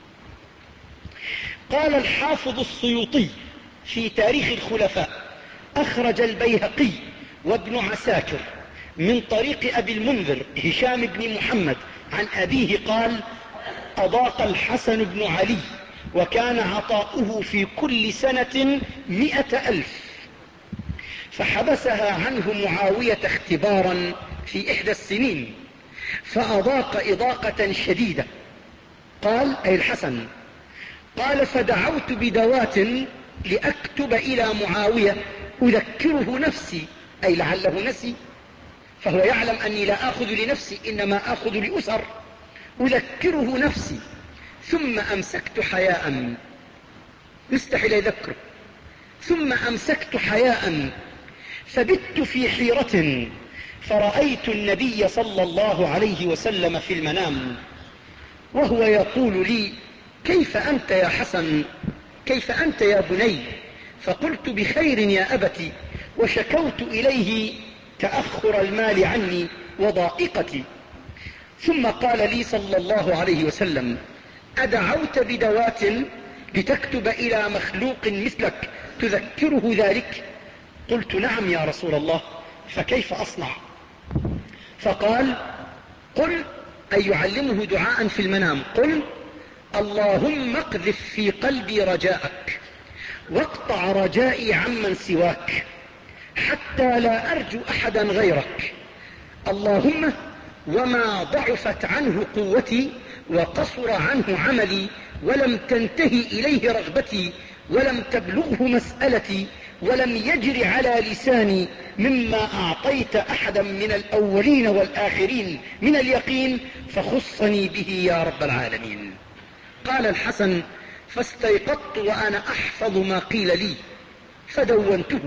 قال الحافظ السيوطي في تاريخ الخلفاء: أخرج البيهقي وابن عساكر من طريق أبي المنذر هشام بن محمد عن أبيه قال: أضاق الحسن بن علي، وكان عطاؤه في كل سنة مئة ألف، فحبسها عنه معاوية اختبارا في إحدى السنين، فأضاق إضاقة شديدة. قال أي الحسن قال: فدعوت بدوات لأكتب إلى معاوية أذكره نفسي، أي لعله نسي، فهو يعلم أني لا أخذ لنفسي إنما أخذ لأسر، أذكره نفسي. ثم أمسكت حياء، مستحيل يذكره، ثم أمسكت حياء فبت في حيرة، فرأيت النبي صلى الله عليه وسلم في المنام وهو يقول لي: كيف أنت يا حسن؟ كيف أنت يا بني؟ فقلت: بخير يا أبتي، وشكوت إليه تأخر المال عني وضائقتي. ثم قال لي صلى الله عليه وسلم: أدعوت بدوات لتكتب إلى مخلوق مثلك تذكره ذلك؟ قلت: نعم يا رسول الله، فكيف أصنع؟ فقال: قل، أي يعلمه دعاء في المنام: قل اللهم اقذف في قلبي رجاءك، واقطع رجائي عمن سواك، حتى لا أرجو أحدا غيرك. اللهم وما ضعفت عنه قوتي وقصر عنه عملي، ولم تنتهي إليه رغبتي، ولم تبلغه مسألتي، ولم يجر على لساني مما أعطيت أحدا من الأولين والآخرين من اليقين، فخصني به يا رب العالمين. قال الحسن: فاستيقظت وأنا أحفظ ما قيل لي فدونته،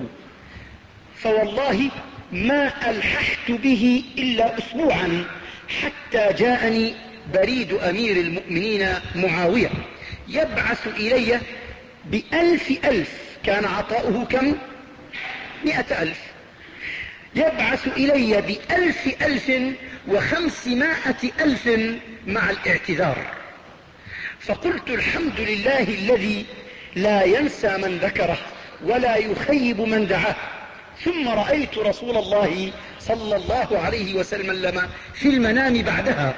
فوالله ما ألححت به إلا أسبوعا حتى جاءني بريد أمير المؤمنين معاوية يبعث إلي بألف ألف، كان عطاؤه كم؟ مئة ألف. يبعث إلي بألف ألف وخمسمائة ألف مع الاعتذار. فقلت الحمد لله الذي لا ينسى من ذكره ولا يخيب من دعاه. ثم رأيت رسول الله صلى الله عليه وسلم في المنام بعدها،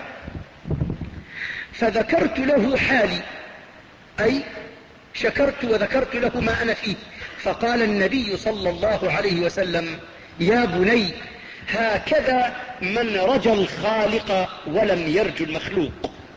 فذكرت له حالي، أي شكرت وذكرت له ما أنا فيه. فقال النبي صلى الله عليه وسلم: يا بني، هكذا من رجى الخالق ولم يرجو المخلوق.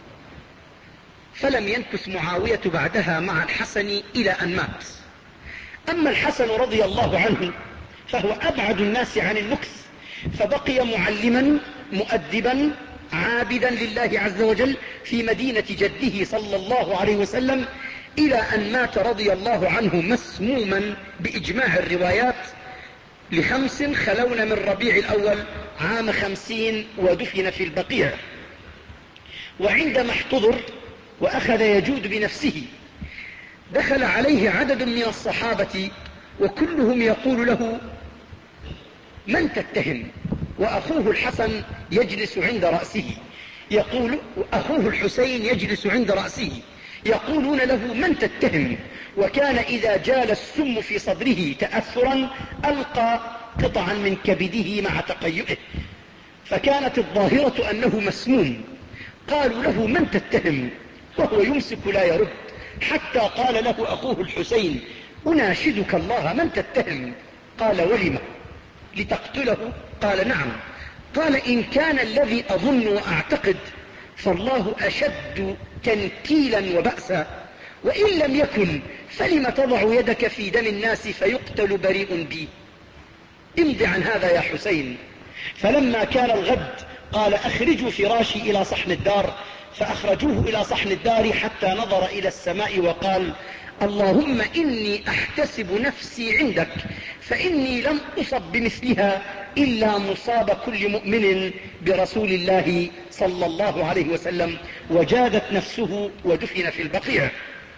فلم ينكث معاوية بعدها مع الحسن إلى أن مات. أما الحسن رضي الله عنه فهو أبعد الناس عن المكث، فبقي معلما مؤدبا عابدا لله عز وجل في مدينة جده صلى الله عليه وسلم، إلى أن مات رضي الله عنه مسموما بإجماع الروايات لخمس خلون من ربيع الأول عام خمسين، ودفن في البقيع. وعندما احتضر وأخذ يجود بنفسه، دخل عليه عدد من الصحابة وكلهم يقول له: من تتهم؟ وأخوه الحسن يجلس عند رأسه، يقول أخوه الحسين يجلس عند رأسه، يقولون له: من تتهم؟ وكان إذا جال السم في صدره تأثرا ألقى قطعا من كبده مع تقيؤه، فكانت الظاهرة أنه مسموم. قالوا له: من تتهم؟ وهو يمسك لا يرد، حتى قال له أخوه الحسين: أناشدك الله، من تتهم؟ قال: ولم؟ لتقتله؟ قال: نعم. قال: إن كان الذي أظن وأعتقد فالله أشد تنكيلا وبأسا، وإن لم يكن فلم تضع يدك في دم الناس فيقتل بريء بي؟ امض عن هذا يا حسين. فلما كان الغد قال: أخرجوا فراشي إلى صحن الدار، فأخرجوه إلى صحن الدار حتى نظر إلى السماء وقال: اللهم إني أحتسب نفسي عندك، فإني لم أصب بمثلها إلا مصاب كل مؤمن برسول الله صلى الله عليه وسلم. وجادت نفسه ودفن في البقيع.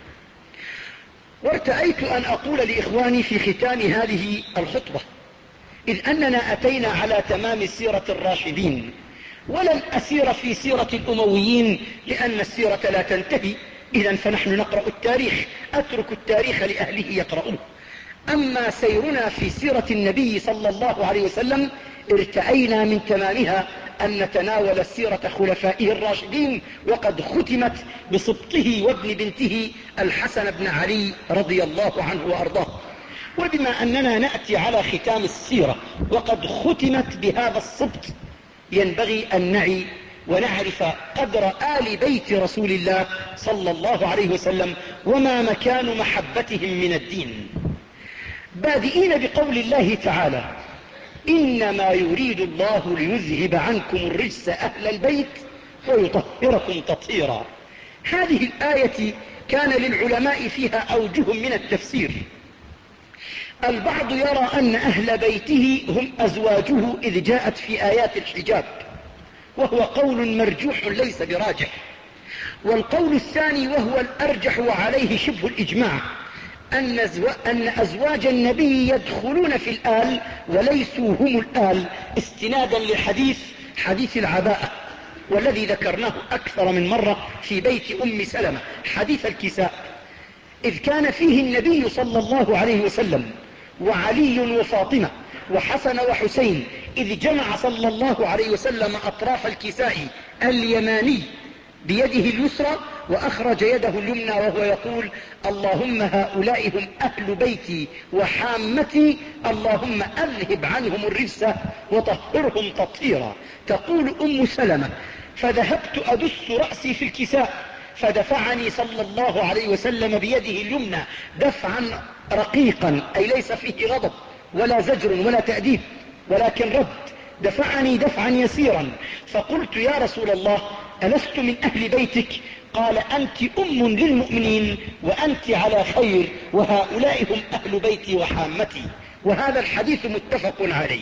وارتأيت أن أقول لإخواني في ختام هذه الخطبة، إذ أننا أتينا على تمام سيرة الراشدين، ولم أسير في سيرة الأمويين لأن السيرة لا تنتهي، إذن فنحن نقرأ التاريخ، أترك التاريخ لأهله يقرؤوه. أما سيرنا في سيرة النبي صلى الله عليه وسلم ارتأينا من تمامها أن نتناول سيرة خلفائه الراشدين، وقد ختمت بسبطه وابن بنته الحسن بن علي رضي الله عنه وأرضاه. وبما أننا نأتي على ختام السيرة وقد ختمت بهذا السبط، ينبغي أن نعي ونعرف قدر آل بيت رسول الله صلى الله عليه وسلم وما مكان محبتهم من الدين، بادئين بقول الله تعالى: إنما يريد الله ليذهب عنكم الرجس أهل البيت ويطهركم تطهيرا. هذه الآية كان للعلماء فيها أوجه من التفسير. البعض يرى أن أهل بيته هم أزواجه إذ جاءت في آيات الحجاب، وهو قول مرجوح ليس براجح. والقول الثاني وهو الأرجح وعليه شبه الإجماع، أن أزواج النبي يدخلون في الآل وليسوا هم الآل، استنادا لحديث حديث العباءة، والذي ذكرناه أكثر من مرة في بيت أم سلمة، حديث الكساء، إذ كان فيه النبي صلى الله عليه وسلم وعلي وفاطمة وحسن وحسين، إذ جمع صلى الله عليه وسلم أطراف الكساء اليماني بيده اليسرى وأخرج يده اليمنى وهو يقول: اللهم هؤلاء هم أهل بيتي وحامتي، اللهم أذهب عنهم الرجس وطهرهم تطهيرا. تقول أم سلمة: فذهبت أدس رأسي في الكساء فدفعني صلى الله عليه وسلم بيده اليمنى دفعا رقيقا، أي ليس فيه غضب ولا زجر ولا تأديب ولكن رد، دفعني دفعا يسيرا. فقلت: يا رسول الله، ألست من أهل بيتك؟ قال: أنت أم للمؤمنين وأنت على خير، وهؤلاء هم أهل بيتي وحامتي. وهذا الحديث متفق عليه.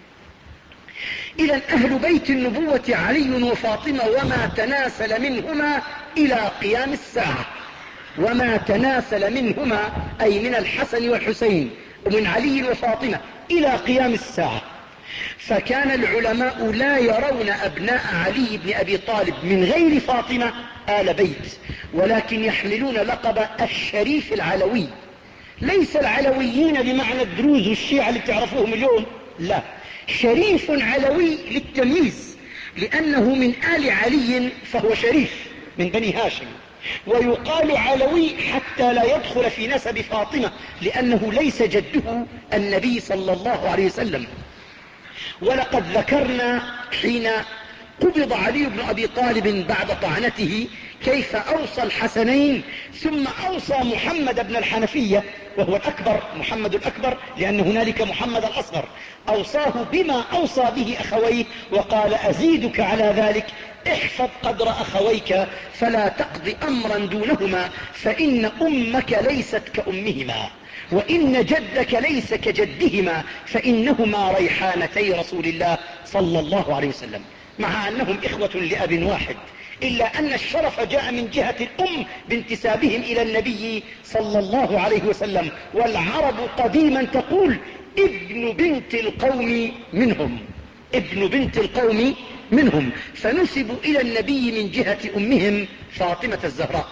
إذن أهل بيت النبوة علي وفاطمة وما تناسل منهما إلى قيام الساعة. وما تناسل منهما أي من الحسن والحسين ومن علي وفاطمة إلى قيام الساعة. فكان العلماء لا يرون أبناء علي بن أبي طالب من غير فاطمة آل بيت، ولكن يحملون لقب الشريف العلوي. ليس العلويين بمعنى الدروز والشيعة اللي بتعرفوهم اليوم، لا، شريف علوي للتمييز، لأنه من آل علي فهو شريف من بني هاشم، ويقال علوي حتى لا يدخل في نسب فاطمة لأنه ليس جده النبي صلى الله عليه وسلم. ولقد ذكرنا حين قبض علي بن أبي طالب بعد طعنته كيف أوصى الحسنين ثم أوصى محمد بن الحنفية وهو الأكبر، محمد الأكبر، لأن هنالك محمد الأصغر، أوصاه بما أوصى به أخويه وقال أزيدك على ذلك احفظ قدر أخويك فلا تقض أمرا دونهما فإن أمك ليست كأمهما وإن جدك ليس كجدهما فإنهما ريحانتي رسول الله صلى الله عليه وسلم. مع أنهم إخوة لأب واحد، إلا أن الشرف جاء من جهة الأم بانتسابهم إلى النبي صلى الله عليه وسلم. والعرب قديما تقول ابن بنت القوم منهم، ابن بنت القوم منهم، فنسبوا إلى النبي من جهة أمهم فاطمة الزهراء.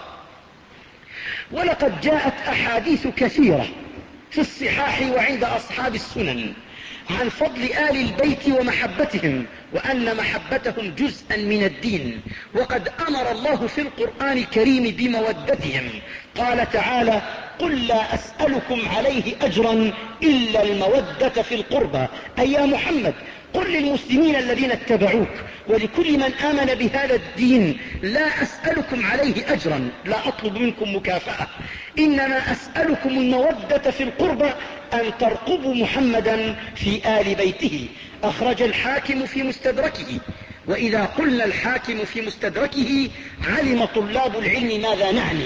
ولقد جاءت أحاديث كثيرة في الصحاح وعند أصحاب السنن عن فضل آل البيت ومحبتهم، وأن محبتهم جزءا من الدين. وقد أمر الله في القرآن الكريم بمودتهم، قال تعالى قل لا أسألكم عليه أجرا إلا المودة في القربى، أي يا محمد قل للمسلمين الذين اتبعوك ولكل من آمن بهذا الدين لا أسألكم عليه أجرا، لا أطلب منكم مكافأة، إنما أسألكم المودة في القربى، أن ترقبوا محمدا في آل بيته. أخرج الحاكم في مستدركه، وإذا قلنا الحاكم في مستدركه علم طلاب العلم ماذا نعني،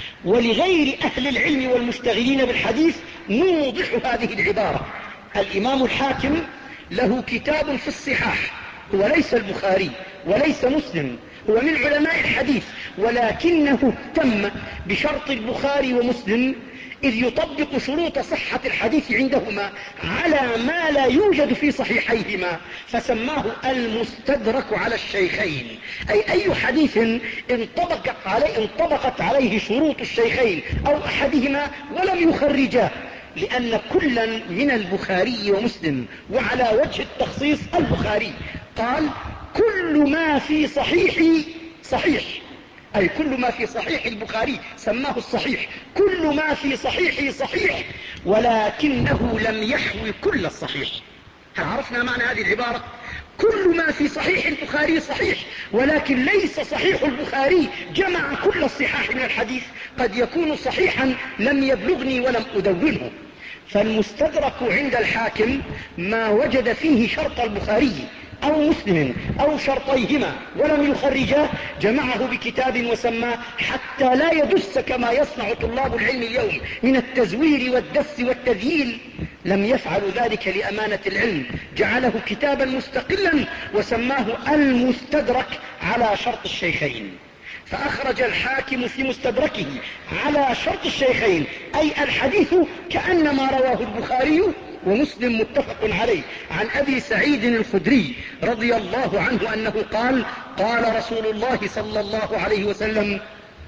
ولغير أهل العلم والمشتغلين بالحديث نوضح هذه العبارة. الإمام الحاكم له كتاب في الصحاح، هو ليس البخاري وليس مسلم، هو من علماء الحديث، ولكنه اهتم بشرط البخاري ومسلم إذ يطبق شروط صحة الحديث عندهما على ما لا يوجد في صحيحيهما، فسماه المستدرك على الشيخين، أي أي حديث انطبقت عليه, انطبقت عليه شروط الشيخين أو أحدهما ولم يخرجاه، لأن كلا من البخاري ومسلم. وعلى وجه التخصيص البخاري قال كل ما في صحيحي صحيح، أي كل ما في صحيح البخاري سماه الصحيح، كل ما في صحيحه صحيح ولكنه لم يحوي كل الصحيح. هل عرفنا معنى هذه العبارة؟ كل ما في صحيح البخاري صحيح، ولكن ليس صحيح البخاري جمع كل الصحاح من الحديث، قد يكون صحيحا لم يبلغني ولم أدونه. فالمستدرك عند الحاكم ما وجد فيه شرط البخاري أو مسلم أو شرطيهما ولم يخرجاه جمعه بكتاب وسماه، حتى لا يدس كما يصنع طلاب العلم اليوم من التزوير والدس والتذييل. لم يفعلوا ذلك لأمانة العلم، جعله كتابا مستقلا وسماه المستدرك على شرط الشيخين. فأخرج الحاكم في مستدركه على شرط الشيخين، أي الحديث كأنما رواه البخاري ومسلم متفق عليه، عن أبي سعيد الخدري رضي الله عنه أنه قال قال رسول الله صلى الله عليه وسلم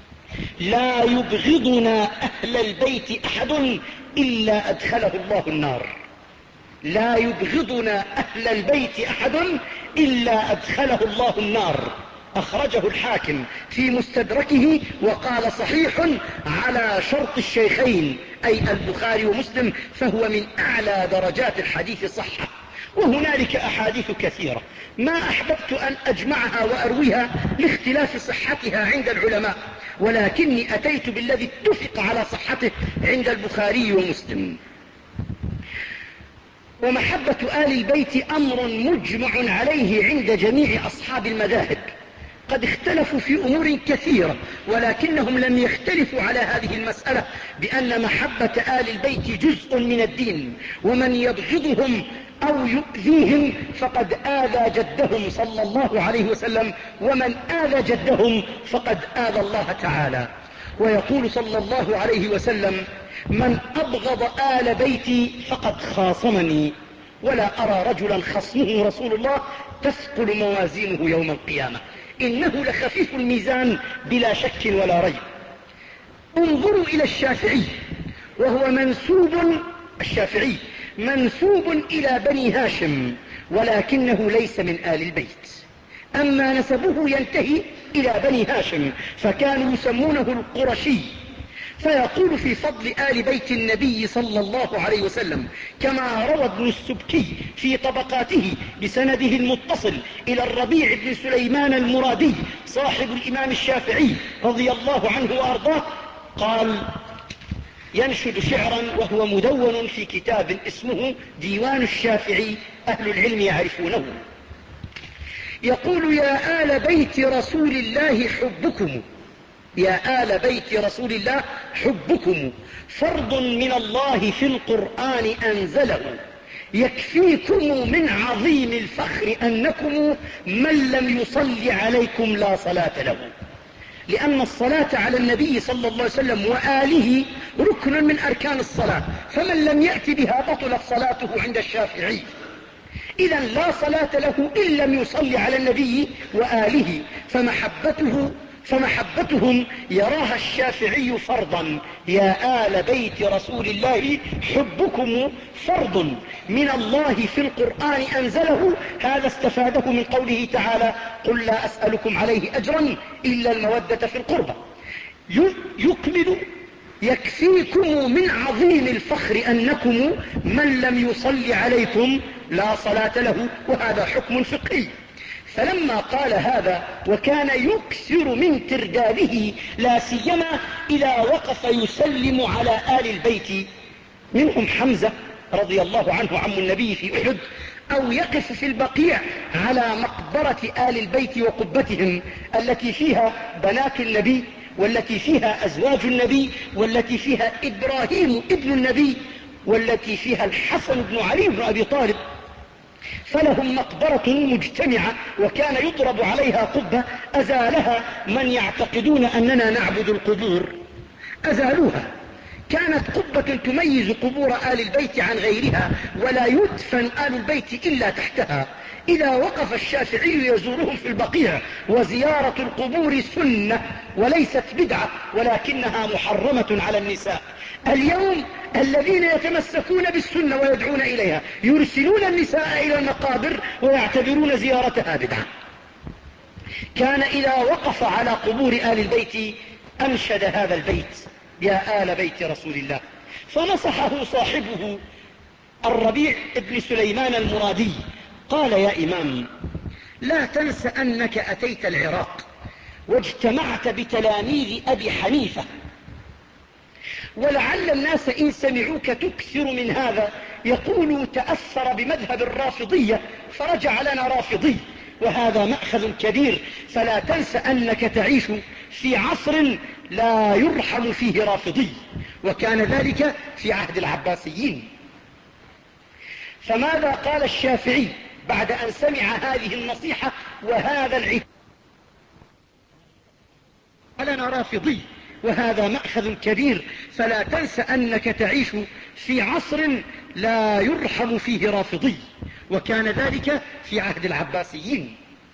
لا يبغضنا أهل البيت أحد إلا أدخله الله النار، لا يبغضنا أهل البيت أحد إلا أدخله الله النار. أخرجه الحاكم في مستدركه وقال صحيح على شرط الشيخين، أي البخاري ومسلم، فهو من أعلى درجات الحديث صحة. وهنالك أحاديث كثيرة ما أحببت أن أجمعها وأرويها لاختلاف صحتها عند العلماء، ولكني أتيت بالذي اتفق على صحته عند البخاري ومسلم. ومحبة آل البيت أمر مجمع عليه عند جميع أصحاب المذاهب، قد اختلفوا في أمور كثيرة ولكنهم لم يختلفوا على هذه المسألة بأن محبة آل البيت جزء من الدين، ومن يبغضهم أو يؤذيهم فقد آذى جدهم صلى الله عليه وسلم، ومن آذى جدهم فقد آذى الله تعالى. ويقول صلى الله عليه وسلم: من أبغض آل بيتي فقد خاصمني، ولا أرى رجلا خصمه رسول الله تثقل موازينه يوم القيامة، إنه لخفيف الميزان بلا شك ولا ريب. انظروا إلى الشافعي، وهو منسوب الشافعي منسوب إلى بني هاشم، ولكنه ليس من آل البيت، أما نسبه ينتهي إلى بني هاشم، فكانوا يسمونه القرشي. فيقول في فضل آل بيت النبي صلى الله عليه وسلم كما روى ابن السبكي في طبقاته بسنده المتصل إلى الربيع بن سليمان المرادي صاحب الإمام الشافعي رضي الله عنه وأرضاه، قال: ينشد شعرا وهو مدون في كتاب اسمه ديوان الشافعي، أهل العلم يعرفونه. يقول: يا آل بيت رسول الله حبكم، يا آل بيت رسول الله حبكم فرض من الله في القرآن أنزله، يكفيكم من عظيم الفخر أنكم من لم يصل عليكم لا صلاة له. لأن الصلاة على النبي صلى الله عليه وسلم وآله ركن من أركان الصلاة، فمن لم يأت بها بطلت صلاته عند الشافعي. إذا لا صلاة له إن لم يصلي على النبي وآله، فمحبته فمحبتهم يراها الشافعي فرضا. يا آل بيت رسول الله حبكم فرض من الله في القرآن أنزله، هذا استفاده من قوله تعالى: قل لا أسألكم عليه أجرا إلا المودة في القربى. يكمل: يكفيكم من عظيم الفخر أنكم من لم يصل عليكم لا صلاة له، وهذا حكم فقهي. فلما قال هذا وكان يكثر من ترداده، لا سيما إذا وقف يسلم على آل البيت، منهم حمزة رضي الله عنه عم النبي في أحد، أو يقف في البقيع على مقبرة آل البيت وقبتهم التي فيها بنات النبي، والتي فيها أزواج النبي، والتي فيها إبراهيم ابن النبي، والتي فيها الحسن بن علي بن أبي طالب، فلهم مقبرة مجتمعة وكان يضرب عليها قبة، أزالها من يعتقدون أننا نعبد القبور، أزالوها. كانت قبة تميز قبور آل البيت عن غيرها، ولا يدفن آل البيت إلا تحتها. إذا وقف الشافعي يزورهم في البقيع، وزيارة القبور سنة وليست بدعة، ولكنها محرمة على النساء. اليوم الذين يتمسكون بالسنة ويدعون إليها يرسلون النساء إلى المقابر ويعتبرون زيارتها بدعة. كان إذا وقف على قبور آل البيت أنشد هذا البيت: يا آل بيت رسول الله. فنصحه صاحبه الربيع بن سليمان المرادي، قال: يا إمام، لا تنس أنك أتيت العراق واجتمعت بتلاميذ أبي حنيفة، ولعل الناس إن سمعوك تكثر من هذا يقولوا تأثر بمذهب الرافضية فرجع لنا رافضي، وهذا مأخذ كبير. فلا تنس أنك تعيش في عصر لا يرحم فيه رافضي، وكان ذلك في عهد العباسيين. فماذا قال الشافعي بعد أن سمع هذه النصيحة وهذا العتاب؟ لنا رافضي، وهذا مأخذ كبير. فلا تنس أنك تعيش في عصر لا يرحم فيه رافضي، وكان ذلك في عهد العباسيين.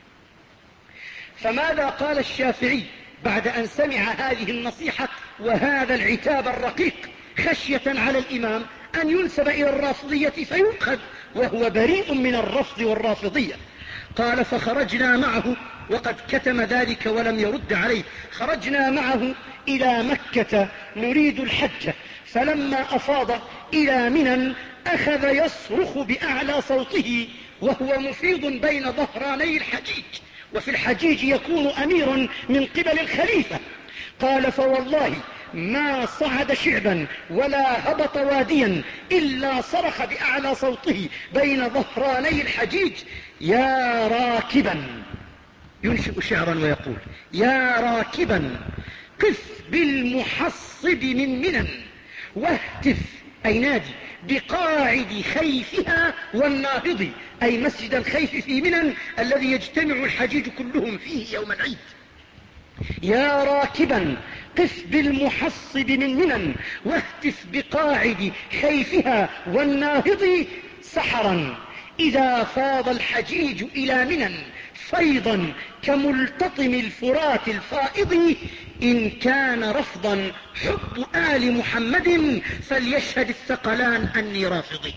فماذا قال الشافعي بعد أن سمع هذه النصيحة وهذا العتاب الرقيق، خشية على الإمام أن ينسب إلى الرافضية فيؤخذ وهو بريء من الرفض والرافضية؟ قال: فخرجنا معه، وقد كتم ذلك ولم يرد عليه، خرجنا معه إلى مكة نريد الحج، فلما أفاض إلى منى أخذ يصرخ بأعلى صوته وهو مفيض بين ظهراني الحجيج، وفي الحجيج يكون أميرا من قبل الخليفة. قال: فوالله ما صعد شعبا ولا هبط واديا إلا صرخ بأعلى صوته بين ظهراني الحجيج: يا راكبا، ينشئ شعرا ويقول: يا راكبا قف بالمحصب من منى واهتف، أي نادي، بقاعد خيفها والناهض، أي مسجد الخيف في منى الذي يجتمع الحجيج كلهم فيه يوم العيد. يا راكبا قف بالمحصب من منن واهتف بقاعد خيفها والناهض سحرا إذا فاض الحجيج إلى منن فيضا كملتطم الفرات الفائض إن كان رفضا حب آل محمد فليشهد الثقلان أني رافضي.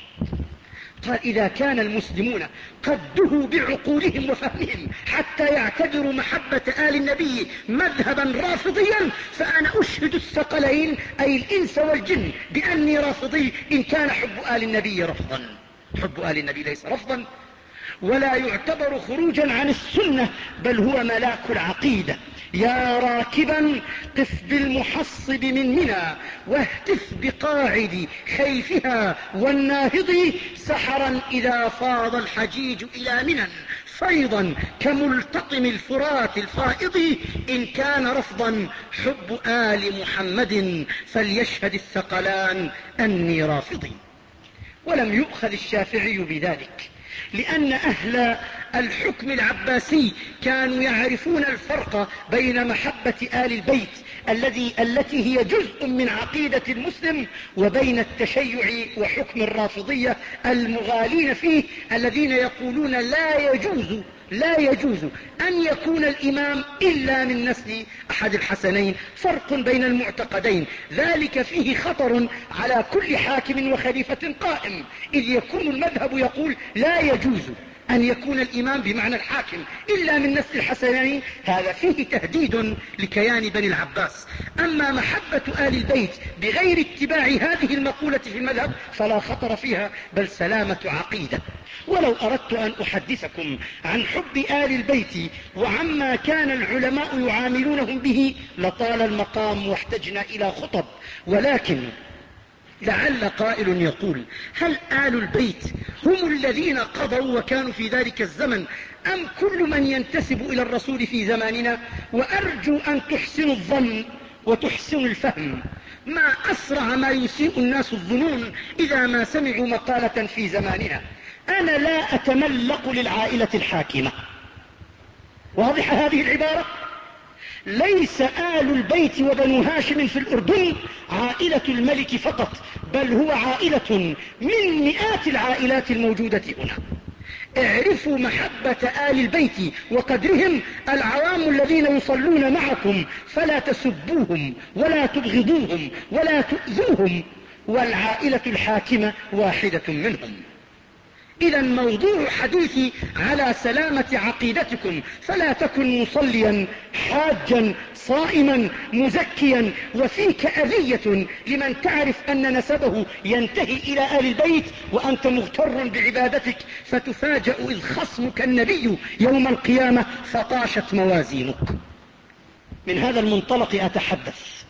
قال إذا كان المسلمون قد دهوا بعقولهم وفهمهم حتى يعتبروا محبة آل النبي مذهبا رافضيا فأنا أشهد الثقلين أي الإنس والجن بأني رافضي إن كان حب آل النبي رفضا. حب آل النبي ليس رفضا ولا يعتبر خروجا عن السنة بل هو ملاك العقيدة. يا راكبا قف بالمحصب من منى واهتف بقاعد خيفها والناهض سحرا إذا فاض الحجيج إلى منن فيضا كملتطم الفرات الفائض إن كان رفضا حب آل محمد فليشهد الثقلان أني رافضي. ولم يؤخذ الشافعي بذلك لأن أهل الحكم العباسي كانوا يعرفون الفرق بين محبة آل البيت الذي التي هي جزء من عقيدة المسلم وبين التشيع وحكم الرافضية المغالين فيه الذين يقولون لا يجوز لا يجوز أن يكون الإمام إلا من نسل أحد الحسنين. فرق بين المعتقدين ذلك فيه خطر على كل حاكم وخليفة قائم إذ يكون المذهب يقول لا يجوز أن يكون الإمام بمعنى الحاكم إلا من نسل الحسنين. هذا فيه تهديد لكيان بني العباس. أما محبة آل البيت بغير اتباع هذه المقولة في المذهب فلا خطر فيها بل سلامة عقيدة. ولو أردت أن أحدثكم عن حب آل البيت وعما كان العلماء يعاملونهم به لطال المقام واحتجنا إلى خطب، ولكن لعل قائل يقول هل آل البيت هم الذين قضوا وكانوا في ذلك الزمن أم كل من ينتسب إلى الرسول في زماننا؟ وأرجو أن تحسنوا الظن وتحسنوا الفهم. ما أسرع ما يسيء الناس الظنون إذا ما سمعوا مقالة في زماننا. أنا لا أتملق للعائلة الحاكمة. واضح هذه العبارة؟ ليس آل البيت وبنو هاشم في الأردن عائلة الملك فقط بل هو عائلة من مئات العائلات الموجودة هنا. اعرفوا محبة آل البيت وقدرهم العوام الذين يصلون معكم فلا تسبوهم ولا تبغضوهم ولا تؤذوهم والعائلة الحاكمة واحدة منهم. إذا موضوع حديثي على سلامة عقيدتكم فلا تكن مصليا حاجا صائما مزكيا وفيك أذية لمن تعرف أن نسبه ينتهي إلى آل البيت وأنت مغتر بعبادتك فتفاجأ إذ خصمك النبي يوم القيامة فطاشت موازينك. من هذا المنطلق أتحدث.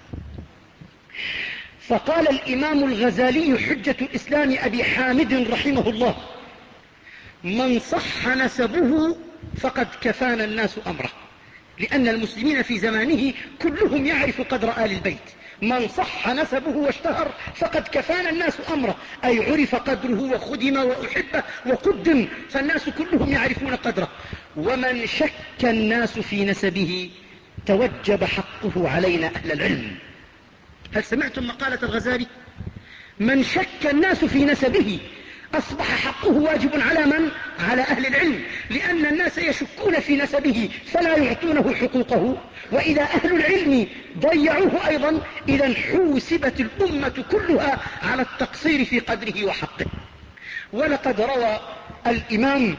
فقال الإمام الغزالي حجة الإسلام أبي حامد رحمه الله من صح نسبه فقد كفانا الناس أمره، لأن المسلمين في زمانه كلهم يعرف قدر آل البيت. من صح نسبه واشتهر فقد كفانا الناس أمره أي عرف قدره وخدم وأحب وقدم فالناس كلهم يعرفون قدره. ومن شك الناس في نسبه توجب حقه علينا أهل العلم. هل سمعتم مقالة الغزالي؟ من شك الناس في نسبه أصبح حقه واجب على من؟ على أهل العلم، لأن الناس يشكون في نسبه فلا يعطونه حقوقه، وإذا أهل العلم ضيعوه أيضا إذا حوسبت الأمة كلها على التقصير في قدره وحقه. ولقد روى الإمام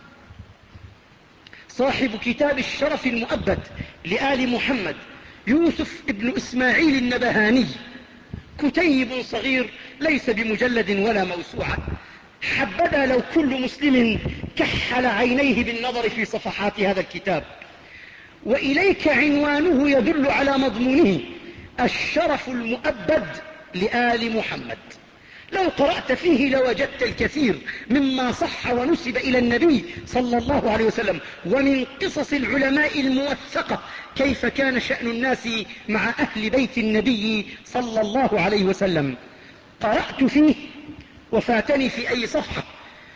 صاحب كتاب الشرف المؤبد لآل محمد يوسف ابن إسماعيل النبهاني كتيب صغير ليس بمجلد ولا موسوعة، حبذا لو كل مسلم كحل عينيه بالنظر في صفحات هذا الكتاب. وإليك عنوانه يدل على مضمونه: الشرف المؤبد لآل محمد. لو قرأت فيه لوجدت الكثير مما صح ونسب إلى النبي صلى الله عليه وسلم ومن قصص العلماء الموثقة كيف كان شأن الناس مع أهل بيت النبي صلى الله عليه وسلم. قرأت فيه وفاتني في أي صفحة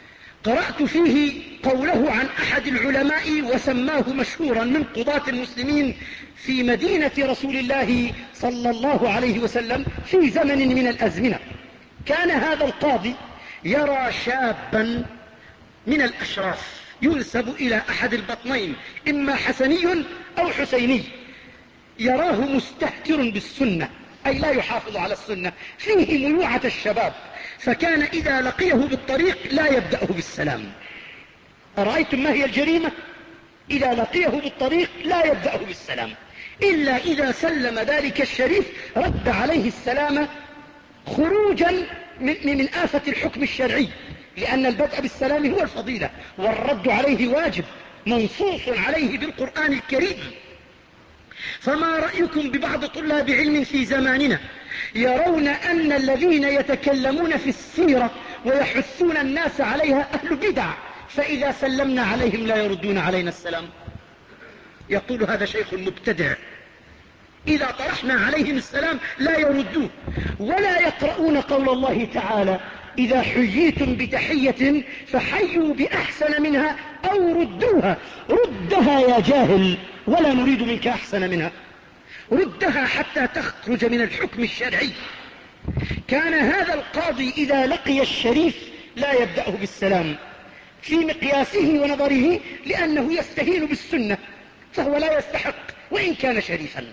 قرأت فيه قوله عن أحد العلماء وسماه مشهورا من قضاة المسلمين في مدينة رسول الله صلى الله عليه وسلم في زمن من الأزمنة. كان هذا القاضي يرى شابا من الأشراف ينسب إلى أحد البطنين، إما حسني أو حسيني، يراه مستهتر بالسنة، أي لا يحافظ على السنة، فيه ميوعة الشباب، فكان إذا لقيه بالطريق لا يبدأه بالسلام. أرأيتم ما هي الجريمة؟ إذا لقيه بالطريق لا يبدأه بالسلام، إلا إذا سلم ذلك الشريف رد عليه السلام خروجا من, من آفة الحكم الشرعي، لأن البدء بالسلام هو الفضيلة، والرد عليه واجب منصوص عليه بالقرآن الكريم. فما رأيكم ببعض طلاب علم في زماننا يرون أن الذين يتكلمون في السيرة ويحثون الناس عليها أهل بدع، فإذا سلمنا عليهم لا يردون علينا السلام؟ يقول هذا شيخ مبتدع، إذا طرحنا عليهم السلام لا يردوه، ولا يقرؤون قول الله تعالى: إذا حييتم بتحية فحيوا بأحسن منها أو ردوها. ردها يا جاهل، ولا نريد منك أحسن منها، ردها حتى تخرج من الحكم الشرعي. كان هذا القاضي إذا لقي الشريف لا يبدأه بالسلام في مقياسه ونظره، لأنه يستهين بالسنة، فهو لا يستحق وإن كان شريفا.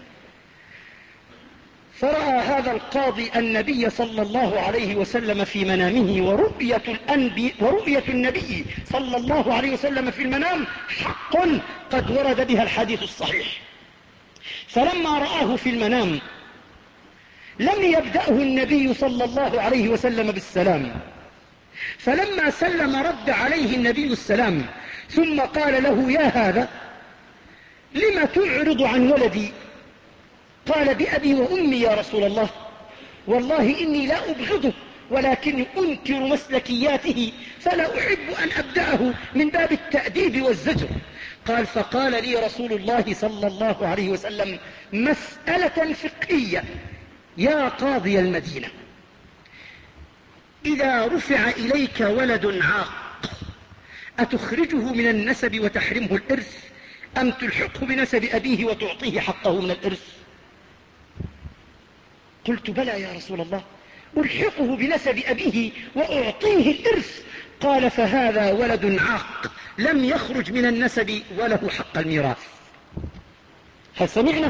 فرأى هذا القاضي النبي صلى الله عليه وسلم في منامه، ورؤية, الأنبي ورؤية النبي صلى الله عليه وسلم في المنام حق قد ورد بها الحديث الصحيح. فلما رآه في المنام لم يبدأه النبي صلى الله عليه وسلم بالسلام، فلما سلم رد عليه النبي السلام، ثم قال له: يا هذا لم تعرض عن ولدي؟ قال: بأبي وأمي يا رسول الله، والله إني لا أبغضه، ولكني أنكر مسلكياته، فلا أحب أن أبدأه من باب التأديب والزجر. قال: فقال لي رسول الله صلى الله عليه وسلم مسألة فقهية يا قاضي المدينة: إذا رفع إليك ولد عاق أتخرجه من النسب وتحرمه الإرث، أم تلحقه بنسب أبيه وتعطيه حقه من الإرث؟ قلت: بلى يا رسول الله، ألحقه بنسب أبيه وأعطيه الإرث. قال: فهذا ولد عاق لم يخرج من النسب وله حق الميراث. هل سمعنا؟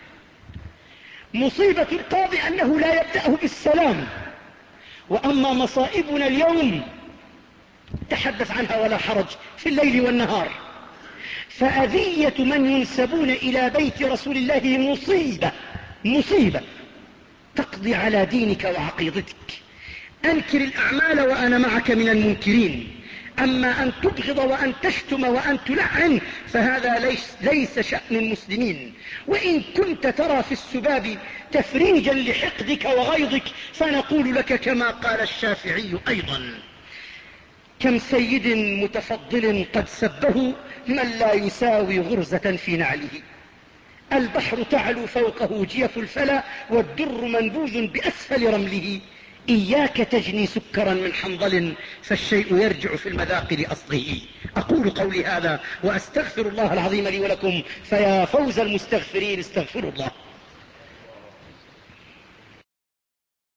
مصيبة القاضي أنه لا يبدأه بالسلام. وأما مصائبنا اليوم تحدث عنها ولا حرج في الليل والنهار، فأذية من ينسبون إلى بيت رسول الله مصيبة مصيبة تقضي على دينك وعقيدتك. أنكر الأعمال وأنا معك من المنكرين، أما أن تبغض وأن تشتم وأن تلعن فهذا ليس, ليس شأن المسلمين. وإن كنت ترى في السباب تفريجا لحقدك وغيظك فنقول لك كما قال الشافعي أيضا: كم سيد متفضل قد سبه من لا يساوي غرزة في نعله، البحر تعلو فوقه جيف الفلا والدر منبوذ بأسفل رمله، إياك تجني سكرا من حنظل فالشيء يرجع في المذاق لأصله. أقول قولي هذا وأستغفر الله العظيم لي ولكم، فيا فوز المستغفرين استغفروا الله.